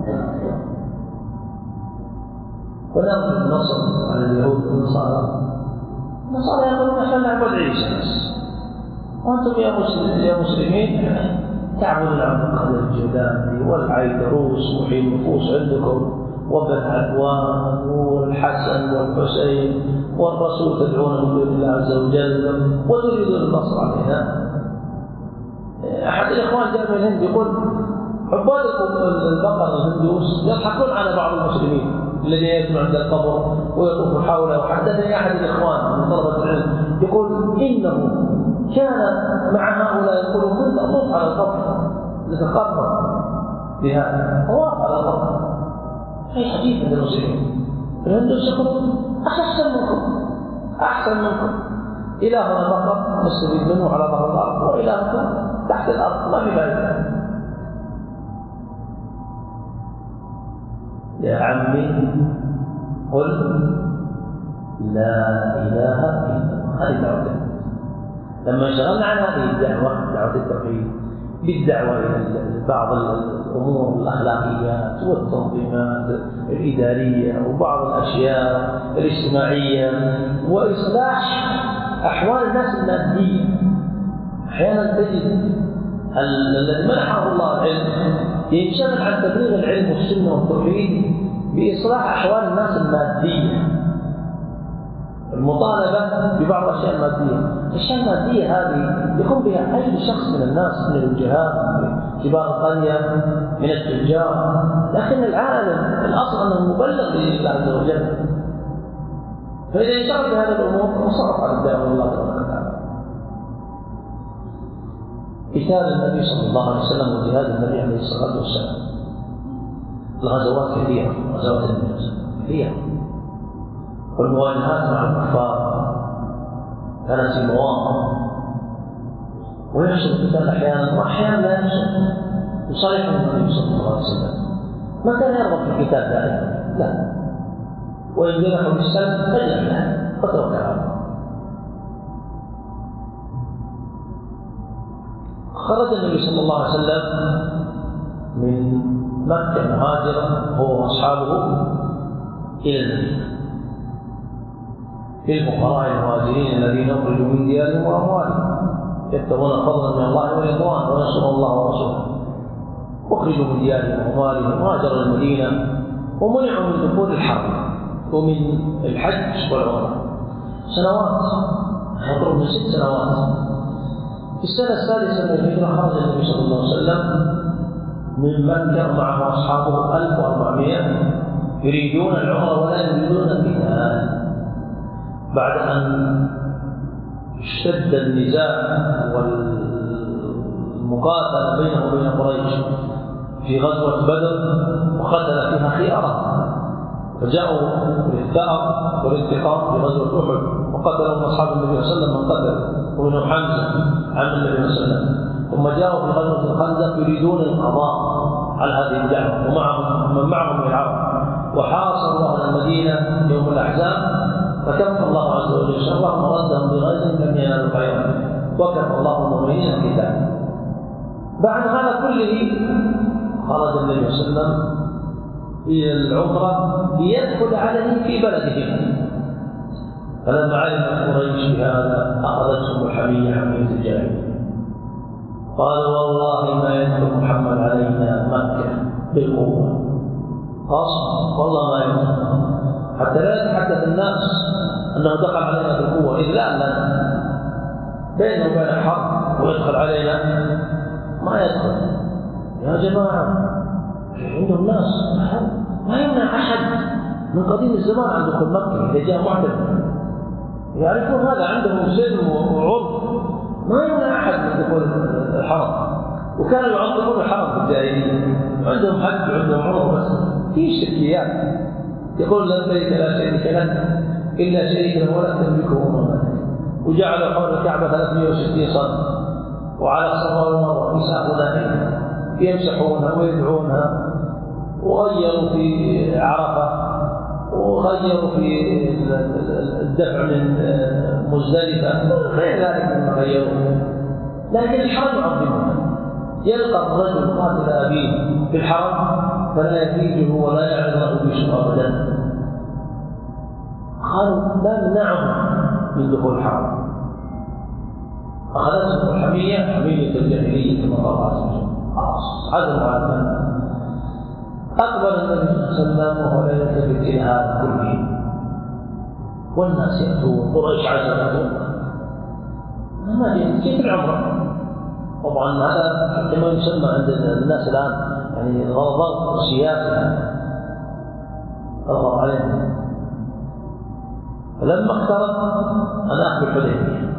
ونرجو النصر على اليهود والنصارى. النصارى يقولون نحن نعبد عيسى، وأنتم يا مسلمين تعبدون عبد الجيلاني والعيدروس محيي النفوس عندكم وابن عدوان والحسن والحسين والرسول تدعون من دون الله عز وجل وتريدون النصر علينا. أحد الإخوان جاء من الهند يقول عباد البقر الهندوس يضحكون على بعض المسلمين الذين يجمع عند القبر ويطوف حوله. وحدثني أحد الإخوان من طلبة العلم يقول إنه كان مع هؤلاء يقول كنت أطوف على القبر لتقرب بهذا طواف على القبر. هي حديث عند المسلمين. الهندوس يقولون أحسن منكم أحسن منكم إلهنا فقط نستفيد منه على ظهر الأرض وإلهكم تحت الأرض ما في فائدة. يا عمي قل لا إله إلا الله. هذه دعوة. لما انشغلنا عن هذه الدعوة دعوة التوحيد بالدعوة إلى بعض الأمور الأخلاقيات والتنظيمات الإدارية وبعض الأشياء الاجتماعية وإصلاح أحوال الناس المادية، أحيانا تجد الذي منحه الله العلم ينشغل عن تبليغ العلم والسنة والتوحيد بإصلاح أحوال الناس المادية، المطالبة ببعض الأشياء المادية. الأشياء المادية هذه يقوم بها أي شخص من الناس من الوجهاء من كبار القرية من التجار، لكن العالم الأصل أنه مبلغ لله عز وجل. فإذا انشغل بهذه الأمور وصرف على الدعوة إلى الله تبارك وتعالى. قتال النبي صلى الله عليه وسلم وجهاد النبي عليه الصلاة والسلام الغزوات كثيرة، غزوات النبي كثيرة، والمواجهات مع الكفار كانت في مواقف، ويحصل القتال أحيانا وأحيانا لا يحصل. يصالح النبي صلى الله عليه وسلم ما كان يرغب في القتال دائما، لا، وإن جنحوا للسلم فجنح له وترك عنه. خرج النبي صلى الله عليه وسلم من مكة مهاجرا هو وأصحابه إلى المدينة للفقراء المهاجرين الذين أخرجوا من ديارهم وأموالهم يبتغون فضلا من الله ورضوانه وينصرون الله ورسوله. أخرجوا من ديارهم وأموالهم وهاجروا المدينة ومنعوا من دخول الحرم ومن الحج والعمرة سنوات، يقرب من ست سنوات. في السنة السادسة من الهجرة خرج النبي صلى الله عليه وسلم من مكة معه أصحابه ألف وأربعمائة يريدون العمرة ولا يريدون القتال. بعد أن اشتد النزاع والمقاتلة بينه وبين قريش في غزوة بدر وقتل فيها خيارا فجاءوا للثأر والانتقام في غزوة أحد وقتلوا من أصحاب النبي صلى الله عليه وسلم من قتل ومنهم حمزة عم النبي صلى الله عليه وسلم. ثم جاءوا في غزوة الخندق يريدون القضاء على هذه الدعوة ومعهم من معهم من العرب، وحاصروا أهل المدينة يوم الأحزاب فكف الله عز وجل شرهم وردهم بغيظ لم ينالوا خيرا وكفى الله المؤمنين القتال. بعد هذا كله خرج النبي صلى الله عليه وسلم إلى العمرة ليدخل عليهم في بلدهم، فلما علمت قريش بهذا أخذتهم الحمية حمية الجاهلية، قالوا والله ما يدخل محمد علينا مكة بالقوة خاصة والله ما يدخل، حتى لا يتحدث الناس أنه دخل علينا بالقوة، إذ لا لنا بينه وبين الحرب ويدخل علينا ما يدخل. يا جماعة عندهم ناس ما يمنع أحد من قديم الزمان عن دخول مكة إذا جاء معتمر، يعرفون هذا، عندهم سلم وعرف، ما يمنع أحد من دخول الحرم، وكانوا يعظمون الحرم في الجاهلية، عندهم حج وعندهم عمر، بس في شركيات يقول لبيك لا شريك لك إلا شريك له ولا تملكه وما ملك، وجعلوا حول الكعبة ثلاثمائة وستين صنم، وعلى الصفا والمروة يسعونها يمسحونها ويدعونها، وغيروا في عرفة وغيروا في الدفع من مزدلفة غير ذلك مما غيروه، لكن الحرم يعظمونها. يلقى الرجل قاتل أبيه في الحرم فلا يفيده ولا يعرض له بشر أبدا، قالوا لا نمنعهم من دخول الحرم. أخذتهم الحمية حمية الجاهلية كما قال الله عز وجل، خلاص عزموا على المنع. أقبل النبي صلى الله عليه وسلم وهو لا يلتفت إلى هذا كله، والناس يأتون قريش عزمتهم ما جئت كيف العمرة. طبعا هذا كما يسمى عند الناس الآن يعني ضغط سياسي ضغط عليهم. فلما اقترب أنا أخذ الحديبية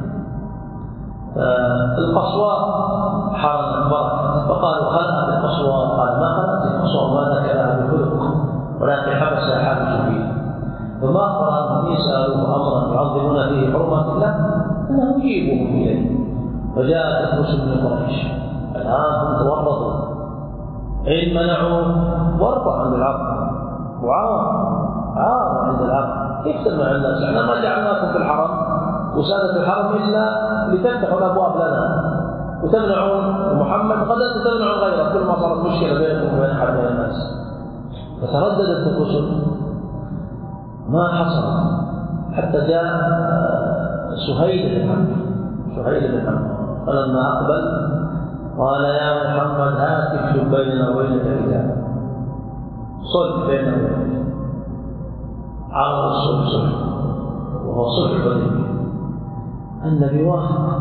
القصوى حرم بركة، فقالوا خلق بالقصوى، قال ما خلقت القصوى ما ذاك لها بخلق ولكن حبس حابس فيه، فما أخبر أن يسألوا أمرا يعظمون فيه حرمة الله أنه يجيبهم إليه. فجاءت الرسل من قريش الآن هم تورطوا إن منعوا ورطة عند العرب وعار عار عند العرب، كيف تمنع الناس؟ احنا ما جعلناكم في الحرم وسادة الحرم إلا لتفتحوا الأبواب لنا وتمنعون محمد، قد أنت تمنعون غيره كل ما صارت مشكلة بينكم وبين أحد من الناس. فترددت الرسل ما حصل حتى جاء سهيل بن عمرو سهيل بن عمرو فلما أقبل قال يا محمد هات اكتب بيننا وبينك كتابا صلح بيننا وبينك. عرض الصلح صلح وهو صلح بدني، النبي وافق.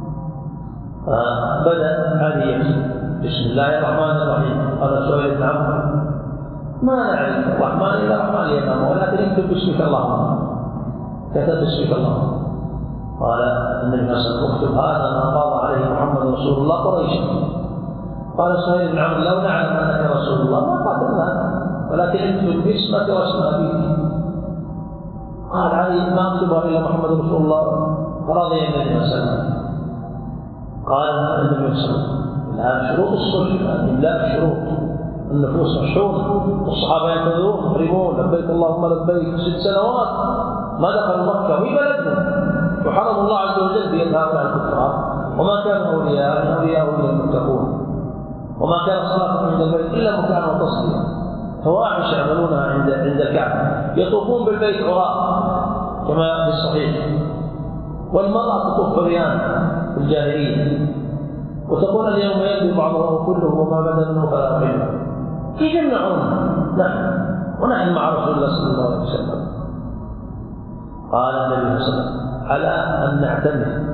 فبدأ علي يكتب بسم الله الرحمن الرحيم. قال سهيل بن عمرو ما نعرف الرحمن إلا الرحمن اليمام، ولكن اكتب باسمك اللهم. كتب باسمك اللهم. قال النبي صلى الله عليه وسلم اكتب هذا ما قال عليه محمد رسول الله قريش. قال سهيل بن عمرو لو نعلم انك رسول الله ما قاتلناك، ولكن اكتب باسمك واسم ابيك. قال علي ما اكتبها الا محمد رسول الله، فرضي النبي صلى الله عليه وسلم. قال النبي صلى الله عليه وسلم الان شروط الصلح املاء شروط، النفوس مشحونه والصحابه ينتظرون محرمون لبيك اللهم لبيك ست سنوات ما دخلوا مكه وهي بلدهم، وحرم الله عز وجل بيد هؤلاء الكفار، وما كان اولياء اولياء الا المتقون، وما كان صلاه عند البيت الا مكان وتصديق، فواحش يعملونها عند عند الكعبه، يطوفون بالبيت عراة كما في الصحيح، والمراه تطوف عريان في الجاهليه، وتقول اليوم يبدو بعضه كله وما بدا منه فلا علم. كيف يمنعونها؟ نحن ونحن مع رسول الله صلى الله عليه وسلم. قال النبي صلى الله عليه وسلم على أن نعتمد،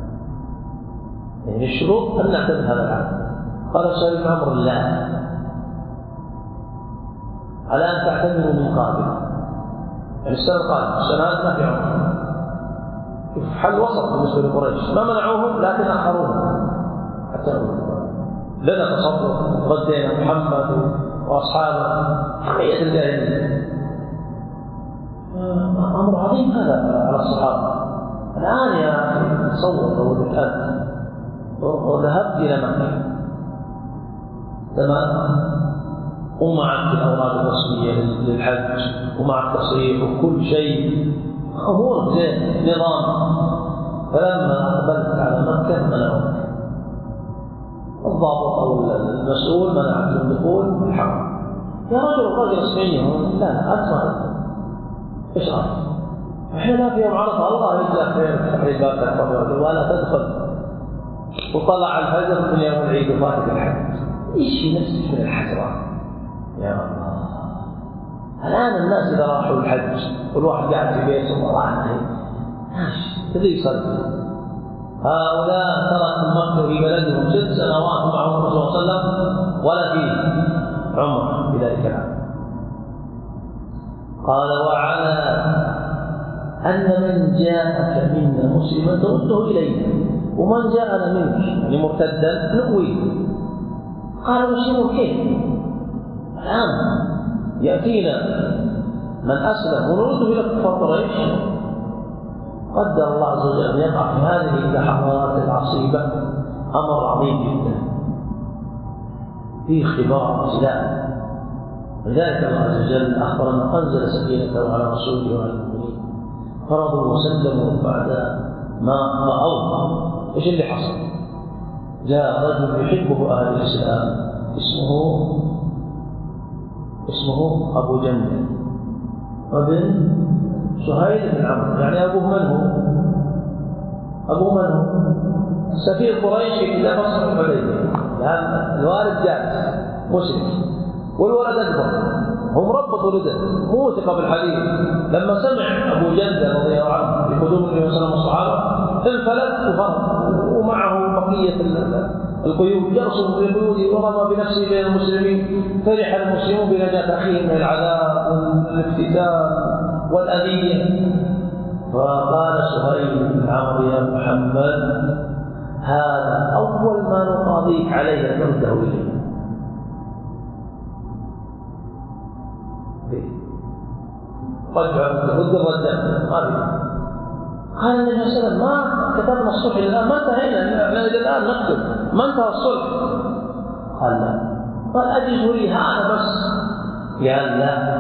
يعني الشروط أن نعتمد هذا العهد. قال سهيل بن عمرو لا، على أن تعتمدوا من قابل، يعني السنة قال السنوات ما في عمر، حل وسط بالنسبة لقريش، ما منعوهم لكن أخروهم حتى لنا تصور ردينا محمد وأصحابه حمية الجاهلية. أمر عظيم هذا على الصحابة. الآن يا أخي تصور لو الآن وذهبت إلى مكة تمام ومعك الأوراق الرسمية للحج ومعك تصريح وكل شيء أمور زين نظام، فلما أقبلت على مكة منعوك الضابط أو المسؤول منعك الدخول بالحرم. يا رجل الراجل رسميا لا لا أسمع إيش رأيك؟ إحنا لا في يوم عرفة الله يجزاك خير تفتح لي بابك ولا تدخل وطلع الفجر من يوم العيد وفاتك الحج. إيش في نفسك من الحسرة يا الله؟ الآن الناس إذا راحوا الحج والواحد قاعد في بيته والله عنه ماشي تدري صدق. هؤلاء تركوا مكة في بلدهم ست سنوات مع الرسول صلى الله عليه وسلم ولا في عمر بذلك العام. قال وعلى أن من جاءك منا مسلما ترده إلينا ومن جاءنا منك يعني مرتدا نؤويه. قال مسلم كيف؟ الآن يأتينا من أسلم ونرده إلى كفار قريش. قدر الله عز وجل أن يقع في هذه اللحظات العصيبة أمر عظيم جدا فيه اختبار ابتلاء. لذلك الله عز وجل أخبر أن أنزل سكينته على رسوله وعلى المؤمنين فرضوا وسلموا بعد ما رأوا. إيش اللي حصل؟ جاء رجل يحبه أهل الإسلام اسمه اسمه أبو جندل وابن سهيل بن عمرو. يعني أبوه من هو؟ أبوه من هو؟ سفير قريش في كتاب صلح الحديبية. يعني الوالد جالس مسلم والولد أكبر هو مربط ولده موثق بالحديث. لما سمع أبو جندل رضي الله عنه بقدوم النبي صلى الله عليه وسلم والصحابة انفلت وهرب ومعه بقية القيود يرسم في قيوده ورمى بنفسه بين المسلمين. فرح المسلمون بنجاة أخيه من العذاب والافتتان والأذية. فقال سهيل بن عمرو يا محمد هذا أول ما نقاضيك عليه أن ترده إليه. رجع ضد الرجال ما قال النبي صلى الله عليه وسلم ما كتبنا الصلح الآن ما انتهينا احنا الآن نكتب ما انتهى الصلح. قال لا. قال أجلسوا لي هذا بس. قال لا.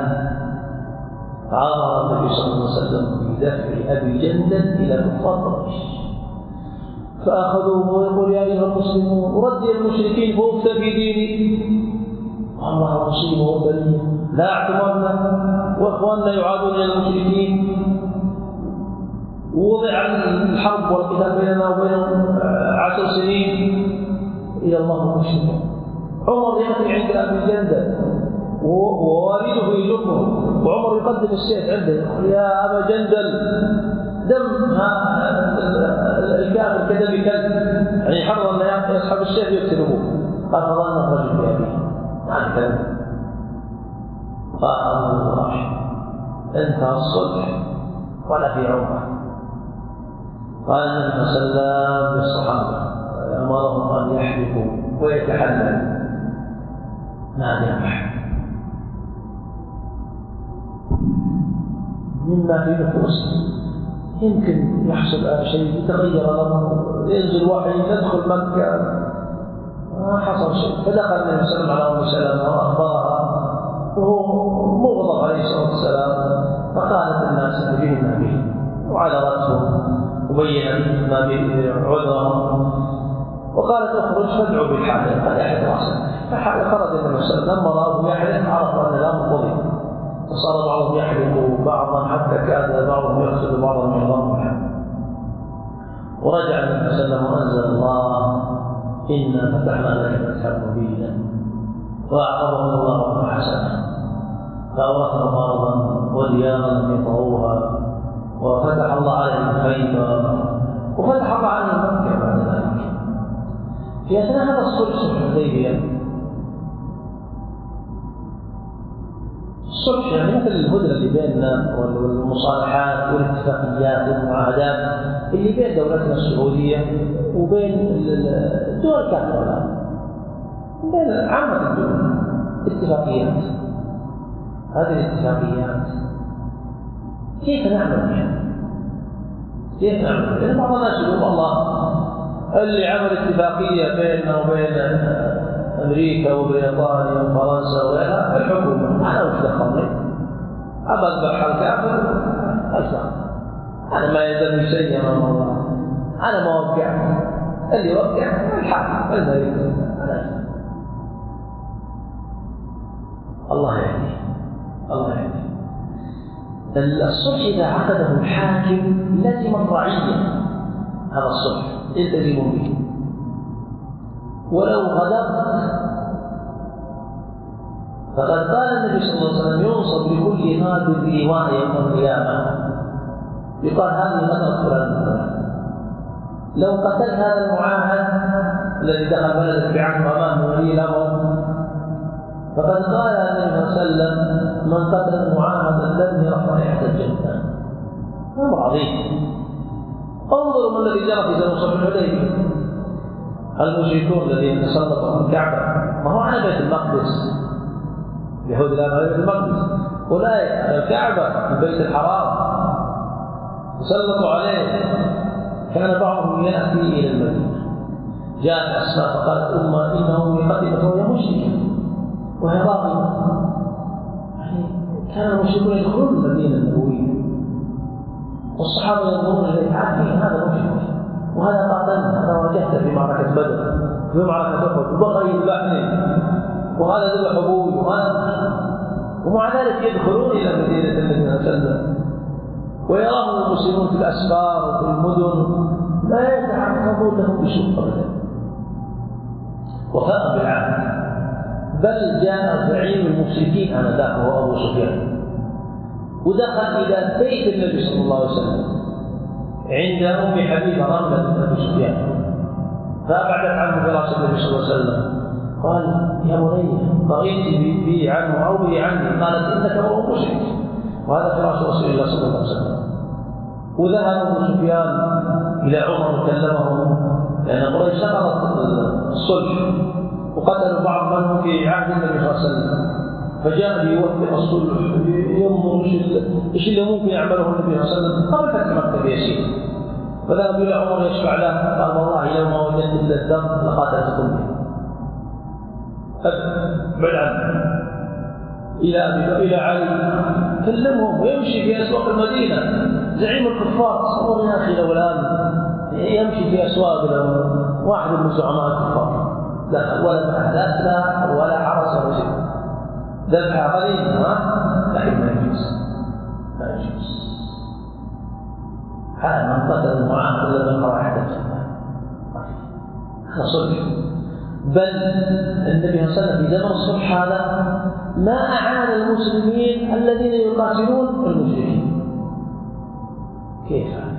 عارض النبي صلى الله عليه وسلم بدفع أبي جندل إلى كفار قريش فأخذوه ويقول يا أيها المسلمون ردي المشركين فوفت في ديني. الله مصيبه وبليه لا اعتمرنا وإخواننا يعادون إلى المشركين. ووضع الحرب والقتال بيننا وبينهم عشر سنين إلى الله المشركين. عمر يأتي عند أبي جندل ووالده يجره وعمر يقدم السيف عنده يقول يا أبا جندل دم الكافر كذا بكذب يعني حرر أن يسحب السيف يقتله. قال فظن الرجل بأبيه ما كذب. قال الله انتهى الصلح ولا في عمره. قال النبي صلى الله عليه وسلم للصحابة أمرهم أن يحلفوا ويتحللوا ما نجح مما في نفوسهم. يمكن يحصل شيء يتغير الأمر ينزل وحي ندخل مكة ما حصل شيء. فدخل النبي صلى الله عليه وسلم وأخبرها وهو مغضب عليه الصلاة والسلام. فقالت الناس به ما به وعذرته وبينت ما به عذرهم وقالت اخرج فادعوا بالحاجة. قال أحد رأسه فخرج النبي صلى الله عليه وسلم لما رأوه يحلف عرف أن الأمر قضي فصار بعضهم يحلف بعضا حتى كاد بعضهم يقصد بعضا من الله. ورجع النبي صلى الله عليه وسلم وأنزل الله إنا فتحنا لك فتحا مبينا وأعقبهم الله ما حسنا فأورثهم أرضا وديارا يطغوها وفتح الله عليهم خيبر وفتح الله عليهم مكة بعد ذلك. في أثناء هذا الصلح صلح الحديبية الصلح يعني مثل الهدنة اللي بيننا والمصالحات والاتفاقيات والمعاهدات اللي بين دولتنا السعودية وبين الدول الكافرة الآن بين عامة الدول اتفاقيات. هذه الاتفاقيات كيف نعمل بها؟ كيف نعمل؟ لأن بعض الناس يقول الله اللي عمل اتفاقية بيننا وبين أمريكا وبريطانيا وفرنسا وغيرها الحكومة، أنا وش دخلني؟ أبى أذبح الكافر أسلم، أنا ما يلزمني شيء أمام الله، أنا ما وقعت، اللي وقع الحاكم الملك أنا. الله يهديه الله يهديه. الصلح إذا عقده الحاكم لازم الرعية هذا الصلح يلتزمون به، ولو غدرت فقد قال النبي صلى الله عليه وسلم ينصب لكل غادر لواء يوم القيامة، يقال هذه غدرة فلان. لو قتل هذا المعاهد الذي دخل بلدك بعهد امام ولي الامر فقد قال النبي صلى الله عليه وسلم من قتل المعاهد لم يرح رائحة الجنة. امر عظيم. انظروا ما الذي جرى في زمن صلح الحديبية، المشركون الذين تسلطوا على الكعبة ما هو على بيت المقدس، اليهود الآن على بيت المقدس، أولئك على الكعبة البيت الحرام تسلطوا عليه. كان بعضهم يأتي إلى المدينة، جاءت أسماء فقالت أمة إنه يقدمت وهي مشركة وهي راغبة. يعني كان المشركون يدخلون المدينة النبوية والصحابة ينظرون إليه عارفين هذا مشرك وهذا قاتلنا، هذا واجهته في معركة بدر في معركة أحد وبغى يذبحني وهذا ذبح أبوي وهذا، ومع ذلك يدخلون إلى مدينة النبي صلى الله عليه وسلم ويراهم المسلمون في الأسفار وفي المدن لا يتعرضون لهم بسوء أبدا وفاء بالعهد. بل جاء زعيم المشركين آنذاك وهو أبو سفيان ودخل إلى بيت النبي صلى الله عليه وسلم عند أم حبيبة رملة بن أبي سفيان، فأبعدت عنه فراش النبي صلى الله عليه وسلم قال يا بني بغيت بي عنه أو بي عني؟ قالت إنك امرؤ مشرك وهذا فراش رسول الله صلى الله عليه وسلم. وذهب أبو سفيان إلى عمر وكلمه لأن قريش نقضت الصلح وقتلوا بعض منهم في عهد النبي صلى الله عليه وسلم، فجاء ليوثق الصلح ينظر ايش اللي ممكن يعمله النبي صلى الله عليه وسلم قبل فتح مكة بيسير. فذهب إلى عمر يشفع له قال والله لو ما وجدت إلا الدم لقاتلتكم به. بعد عنه إلى إلى علي كلمهم ويمشي في أسواق المدينة زعيم الكفار. تصور يا أخي لو الآن يمشي في أسواق واحد من زعماء الكفار لا ولا لا سلاح ولا حرس ولا شيء ذبح قليل ها لكن ما يجوز ما يجوز. هذا من قتل المعاهد إلا من قواعد الجنة هذا صلح. بل النبي صلى الله عليه وسلم في زمن الصلح هذا ما أعان المسلمين الذين يقاتلون المشركين. كيف هذا؟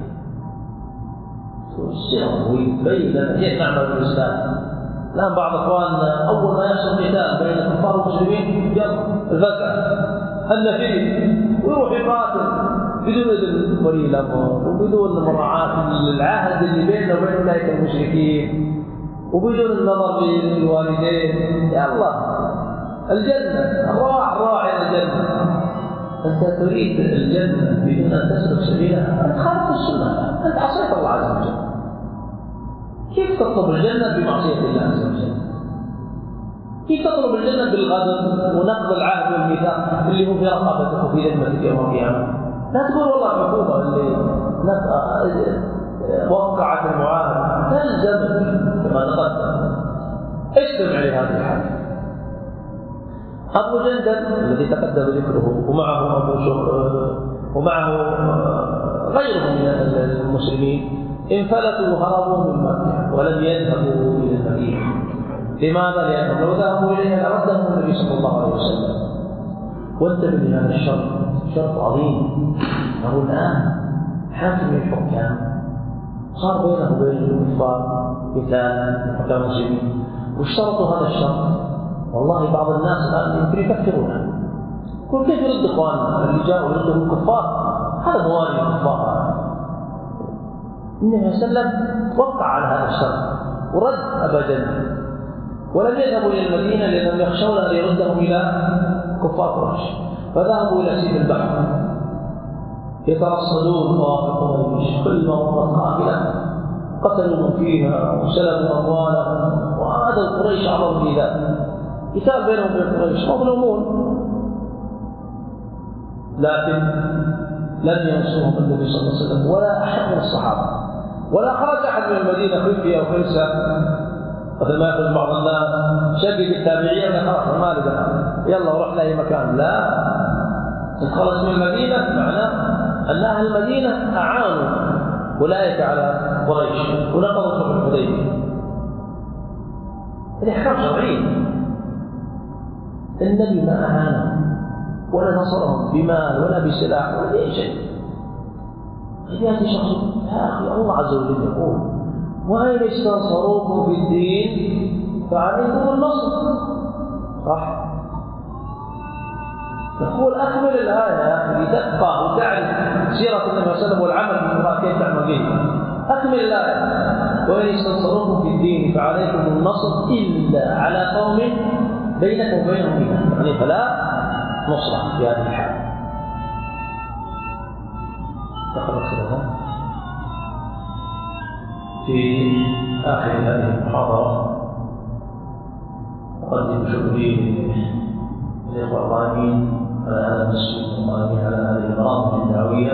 السيرة ويبين لنا كيف نعمل الإسلام. الآن بعض إخواننا أول ما يحصل قتال بين الكفار والمسلمين يلا الفزع النفير ويروح يقاتل بدون إذن ولي الأمر وبدون مراعاة العهد اللي بيننا وبين أولئك المشركين وبدون النظر للوالدين. يا الله الجنة الراع راعي الجنة. أنت تريد الجنة بدون أن تسلك سبيلها أنت خالف السنة، أنت عصيت الله عز وجل. كيف تطلب الجنة بمعصية الله عز وجل؟ كيف تطلب الجنة بالغدر ونقض العهد والميثاق اللي هو في رقبتك وفي ذمتك يوم القيامة؟ لا تقول والله الحكومة اللي وقعت المعاهدة تلزمك كما تقدم. استمع لهذه الحالة. أبو جندل الذي تقدم ذكره ومعه أبو ومعه غيرهم من المسلمين انفلتوا وهربوا من مكة ولم يذهبوا إلى المدينة. لماذا؟ لأنهم لو ذهبوا إليها لردهم النبي صلى الله عليه وسلم. وانتبه لهذا الشرط، شرط عظيم. أهو الآن حاكم الحكام صار بينه وبين الكفار قتال حكام المسلمين واشترطوا هذا الشرط. والله بعض الناس الآن يمكن يكفرونه. يقول كيف يرد إخواننا اللي جاءوا يردهم الكفار؟ هذا موالي الكفار. النبي صلى الله عليه وسلم وقع على هذا الشرط ورد أبا جندل ولم يذهبوا إلى المدينة لأنهم يخشون أن يردهم إلى كفار قريش، فذهبوا إلى سيف البحر يترصدون طوائف قريش كل مرة قافلة قتلوا من فيها وسلبوا أموالهم، وهذا قريش أعظم في ذلك، قتال بينهم وبين قريش مظلومون، لكن لم ينصرهم النبي صلى الله عليه وسلم ولا أحد من الصحابة، ولا خرج أحد من المدينة خفية وخلسة مثل ما يقول بعض الناس شقق التابعين خلاص ما لنا يلا ورحنا أي مكان. لا، خرج من المدينة معناه أن أهل المدينة أعانوا أولئك على قريش ونقضوا صلح الحديبية. هذه أحكام شرعية. النبي ما أعانهم ولا نصرهم بمال ولا بسلاح ولا بأي شيء. يأتي شخص يا أخي الله عز وجل يقول وإن استنصروكم في الدين فعليكم النصر، صح؟ نقول أكمل الآية لتبقى وتعرف سيرة النبي صلى الله عليه وسلم والعمل بالقرآن كيف تعمل به. أكمل الآية وإن استنصروكم في الدين فعليكم النصر إلا على قوم بينكم وبينهم إيمان، يعني فلا نصرة في هذه الحال. في آخر هذه المحاضرة أقدم شكري للإخوة القائمين على هذا المسجد والقائمين على هذه البرامج الدعوية،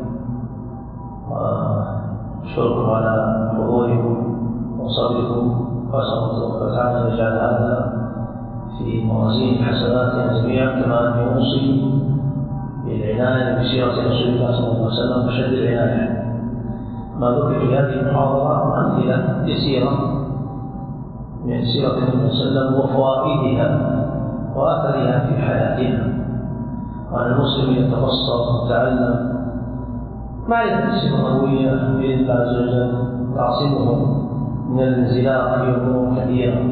وأشكركم على حضوركم وصبركم، وأسأل الله تعالى أن يجعل هذا في موازين حسناتنا جميعا، كما أن يوصي بالعناية بسيرة رسول الله صلى الله عليه وسلم وشد العناية. ما ذكر في هذه المحاضرة أمثلة يسيرة من سيرة النبي صلى الله عليه وسلم وفوائدها وأثرها في حياتنا، وأن المسلم يتبصر ويتعلم معرفة السيرة النبوية بإذن الله عز وجل تعصمه من الانزلاق في أمور كثيرة،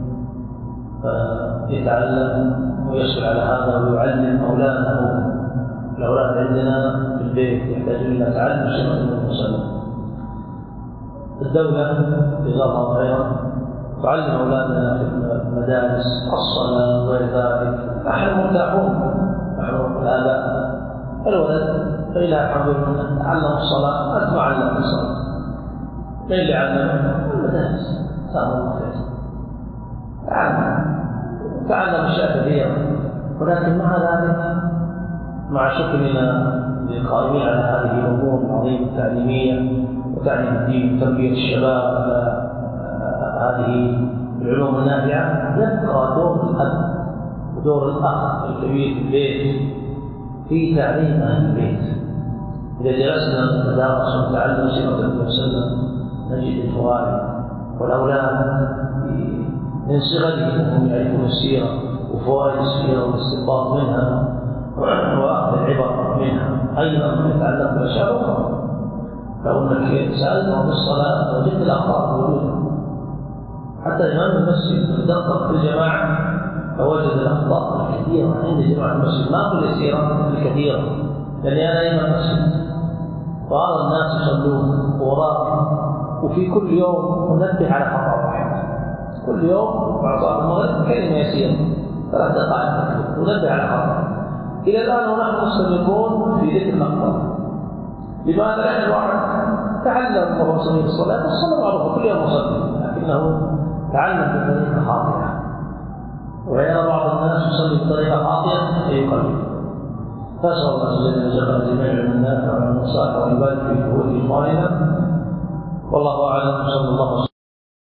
فيتعلم ويسعى على هذا ويعلم أولاده. الأولاد عندنا في البيت يحتاجون إلى تعلم سيرة النبي صلى الله عليه وسلم. الدولة جزاها الله خيرا تعلم أولادنا في المدارس الصلاة وغير ذلك، نحن مرتاحون نحن الآباء. الولد فإلى الحمد لله تعلم الصلاة أنت معلم الصلاة، من اللي علمه؟ المدارس. سلام الله خير، تعلم تعلم أشياء كثيرة، ولكن مع ذلك مع شكرنا للقائمين على هذه الأمور العظيمة التعليمية وتعليم الدين وتربية الشباب على هذه العلوم النافعة، يبقى دور الأب ودور الأخ الكبير في البيت في تعليم أهل البيت. إذا جلسنا ندرس ونتعلم سيرة النبي صلى الله عليه وسلم نجد الفوائد، والأولاد من صغرهم هم يعرفون السيرة وفوائد السيرة والاستنباط منها وأخذ العبر منها. أيضا يتعلم بأشياء أخرى، لو أنك سألتهم بالصلاة وجدت الأخطاء موجودة، حتى إمام المسجد دقق في الجماعة فوجد الأخطاء الكثيرة عند جماعة المسجد، ما كل يسيرة الكثيرة، لأني أنا إمام المسجد وأرى الناس يصلون وراء، وفي كل يوم ننبه على خطأ واحد، كل يوم بعد صلاة المغرب كلمة يسيرة ثلاث دقائق ننبه على خطأ. إلى الآن ونحن مستمرون في ذكر الأخطاء. لماذا؟ لأن الواحد تعلم وهو صغير الصلاة، الصلاة معروفة كل يوم يصلي، لكنه تعلم بطريقة خاطئة، ويرى بعض الناس يصلي بطريقة خاطئة فيقلد. فأسأل الله عز وجل أن يجعل جميع الناس وعلى النصائح والعباد في جهود إخواننا، والله أعلم. صلى الله عليه وسلم.